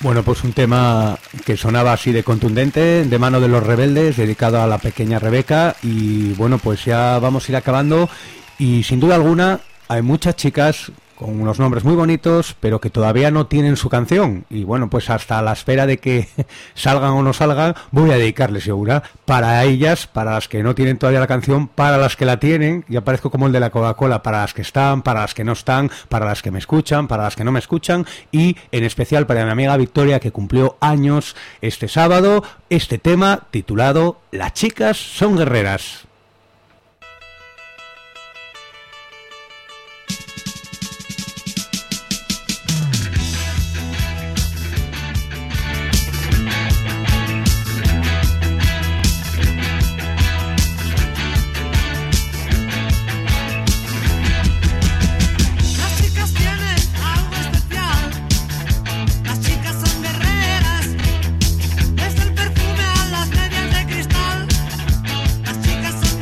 Bueno, pues un tema que sonaba así de contundente, de mano de Los Rebeldes, dedicado a la pequeña Rebeca. Y bueno, pues ya vamos a ir acabando. Y sin duda alguna hay muchas chicas con unos nombres muy bonitos, pero que todavía no tienen su canción. Y bueno, pues hasta la espera de que salgan o no salgan, voy a dedicarles segura para ellas, para las que no tienen todavía la canción, para las que la tienen, y aparezco como el de la Coca-Cola, para las que están, para las que no están, para las que me escuchan, para las que no me escuchan, y en especial para mi amiga Victoria, que cumplió años este sábado, este tema titulado Las chicas son guerreras. Desde el perfume a las medias de cristal, las chicas son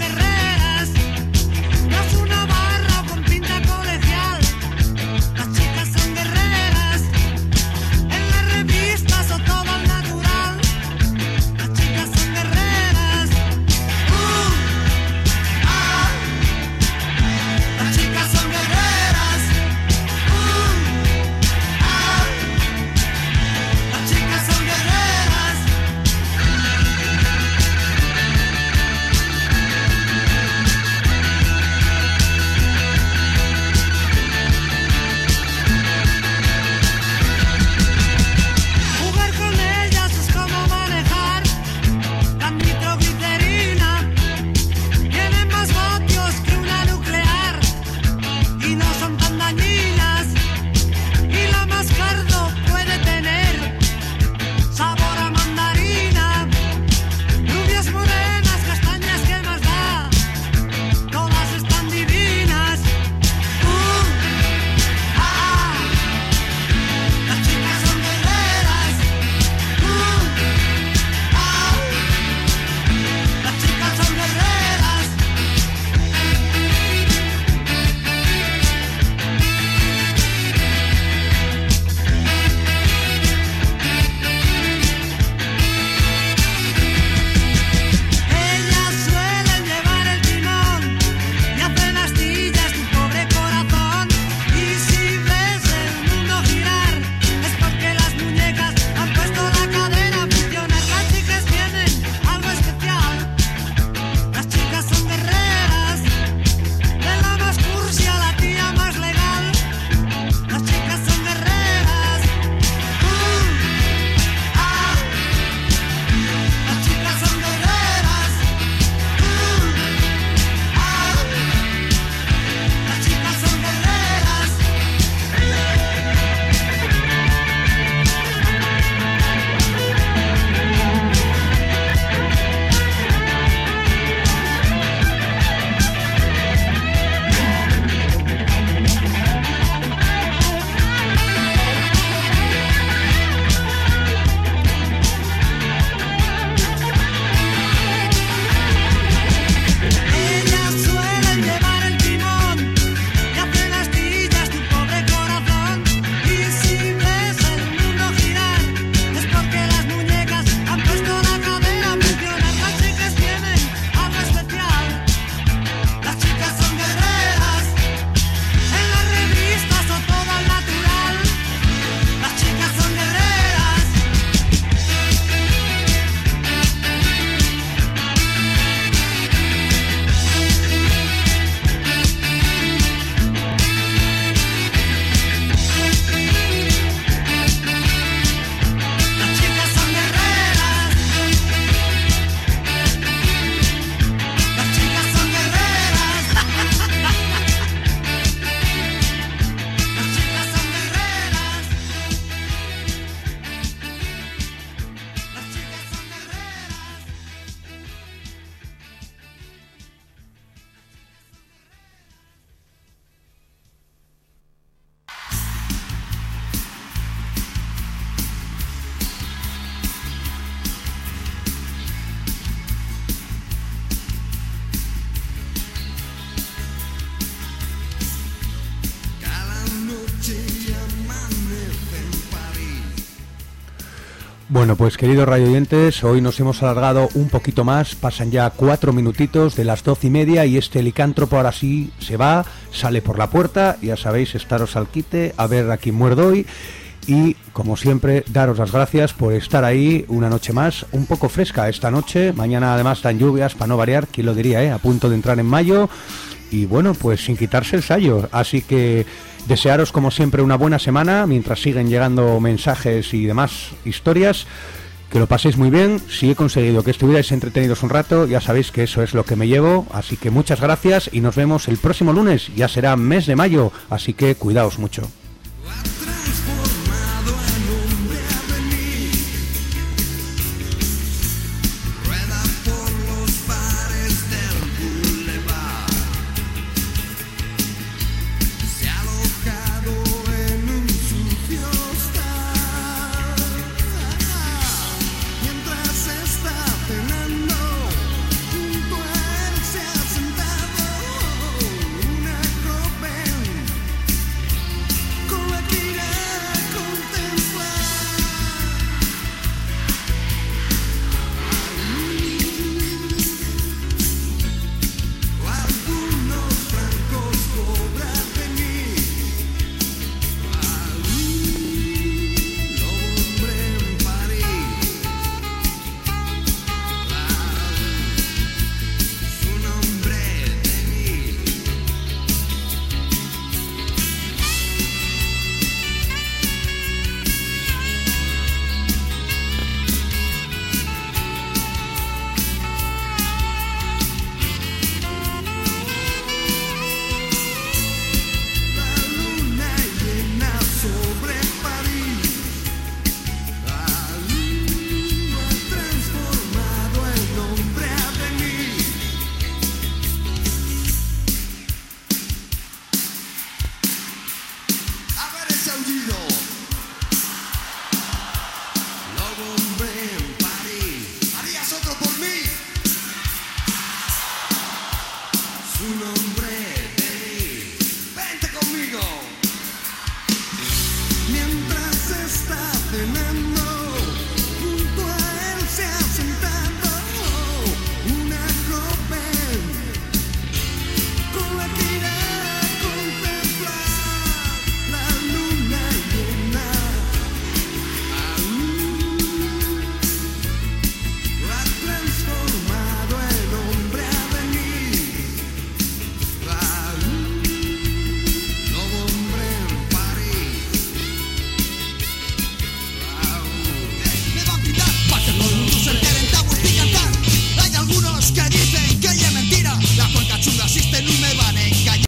Bueno, pues queridos radioyentes, hoy nos hemos alargado un poquito más, pasan ya cuatro minutitos de las doce y media y este licántropo ahora sí se va, sale por la puerta, ya sabéis, estaros al quite, a ver a quién muerdo hoy y, como siempre, daros las gracias por estar ahí una noche más, un poco fresca esta noche, mañana además están lluvias, para no variar, quién lo diría, ¿eh? A punto de entrar en mayo y bueno, pues sin quitarse el sayo, así que desearos como siempre una buena semana mientras siguen llegando mensajes y demás historias, que lo paséis muy bien. Si he conseguido que estuvierais entretenidos un rato, ya sabéis que eso es lo que me llevo, así que muchas gracias y nos vemos el próximo lunes, ya será mes de mayo, así que cuidaos mucho.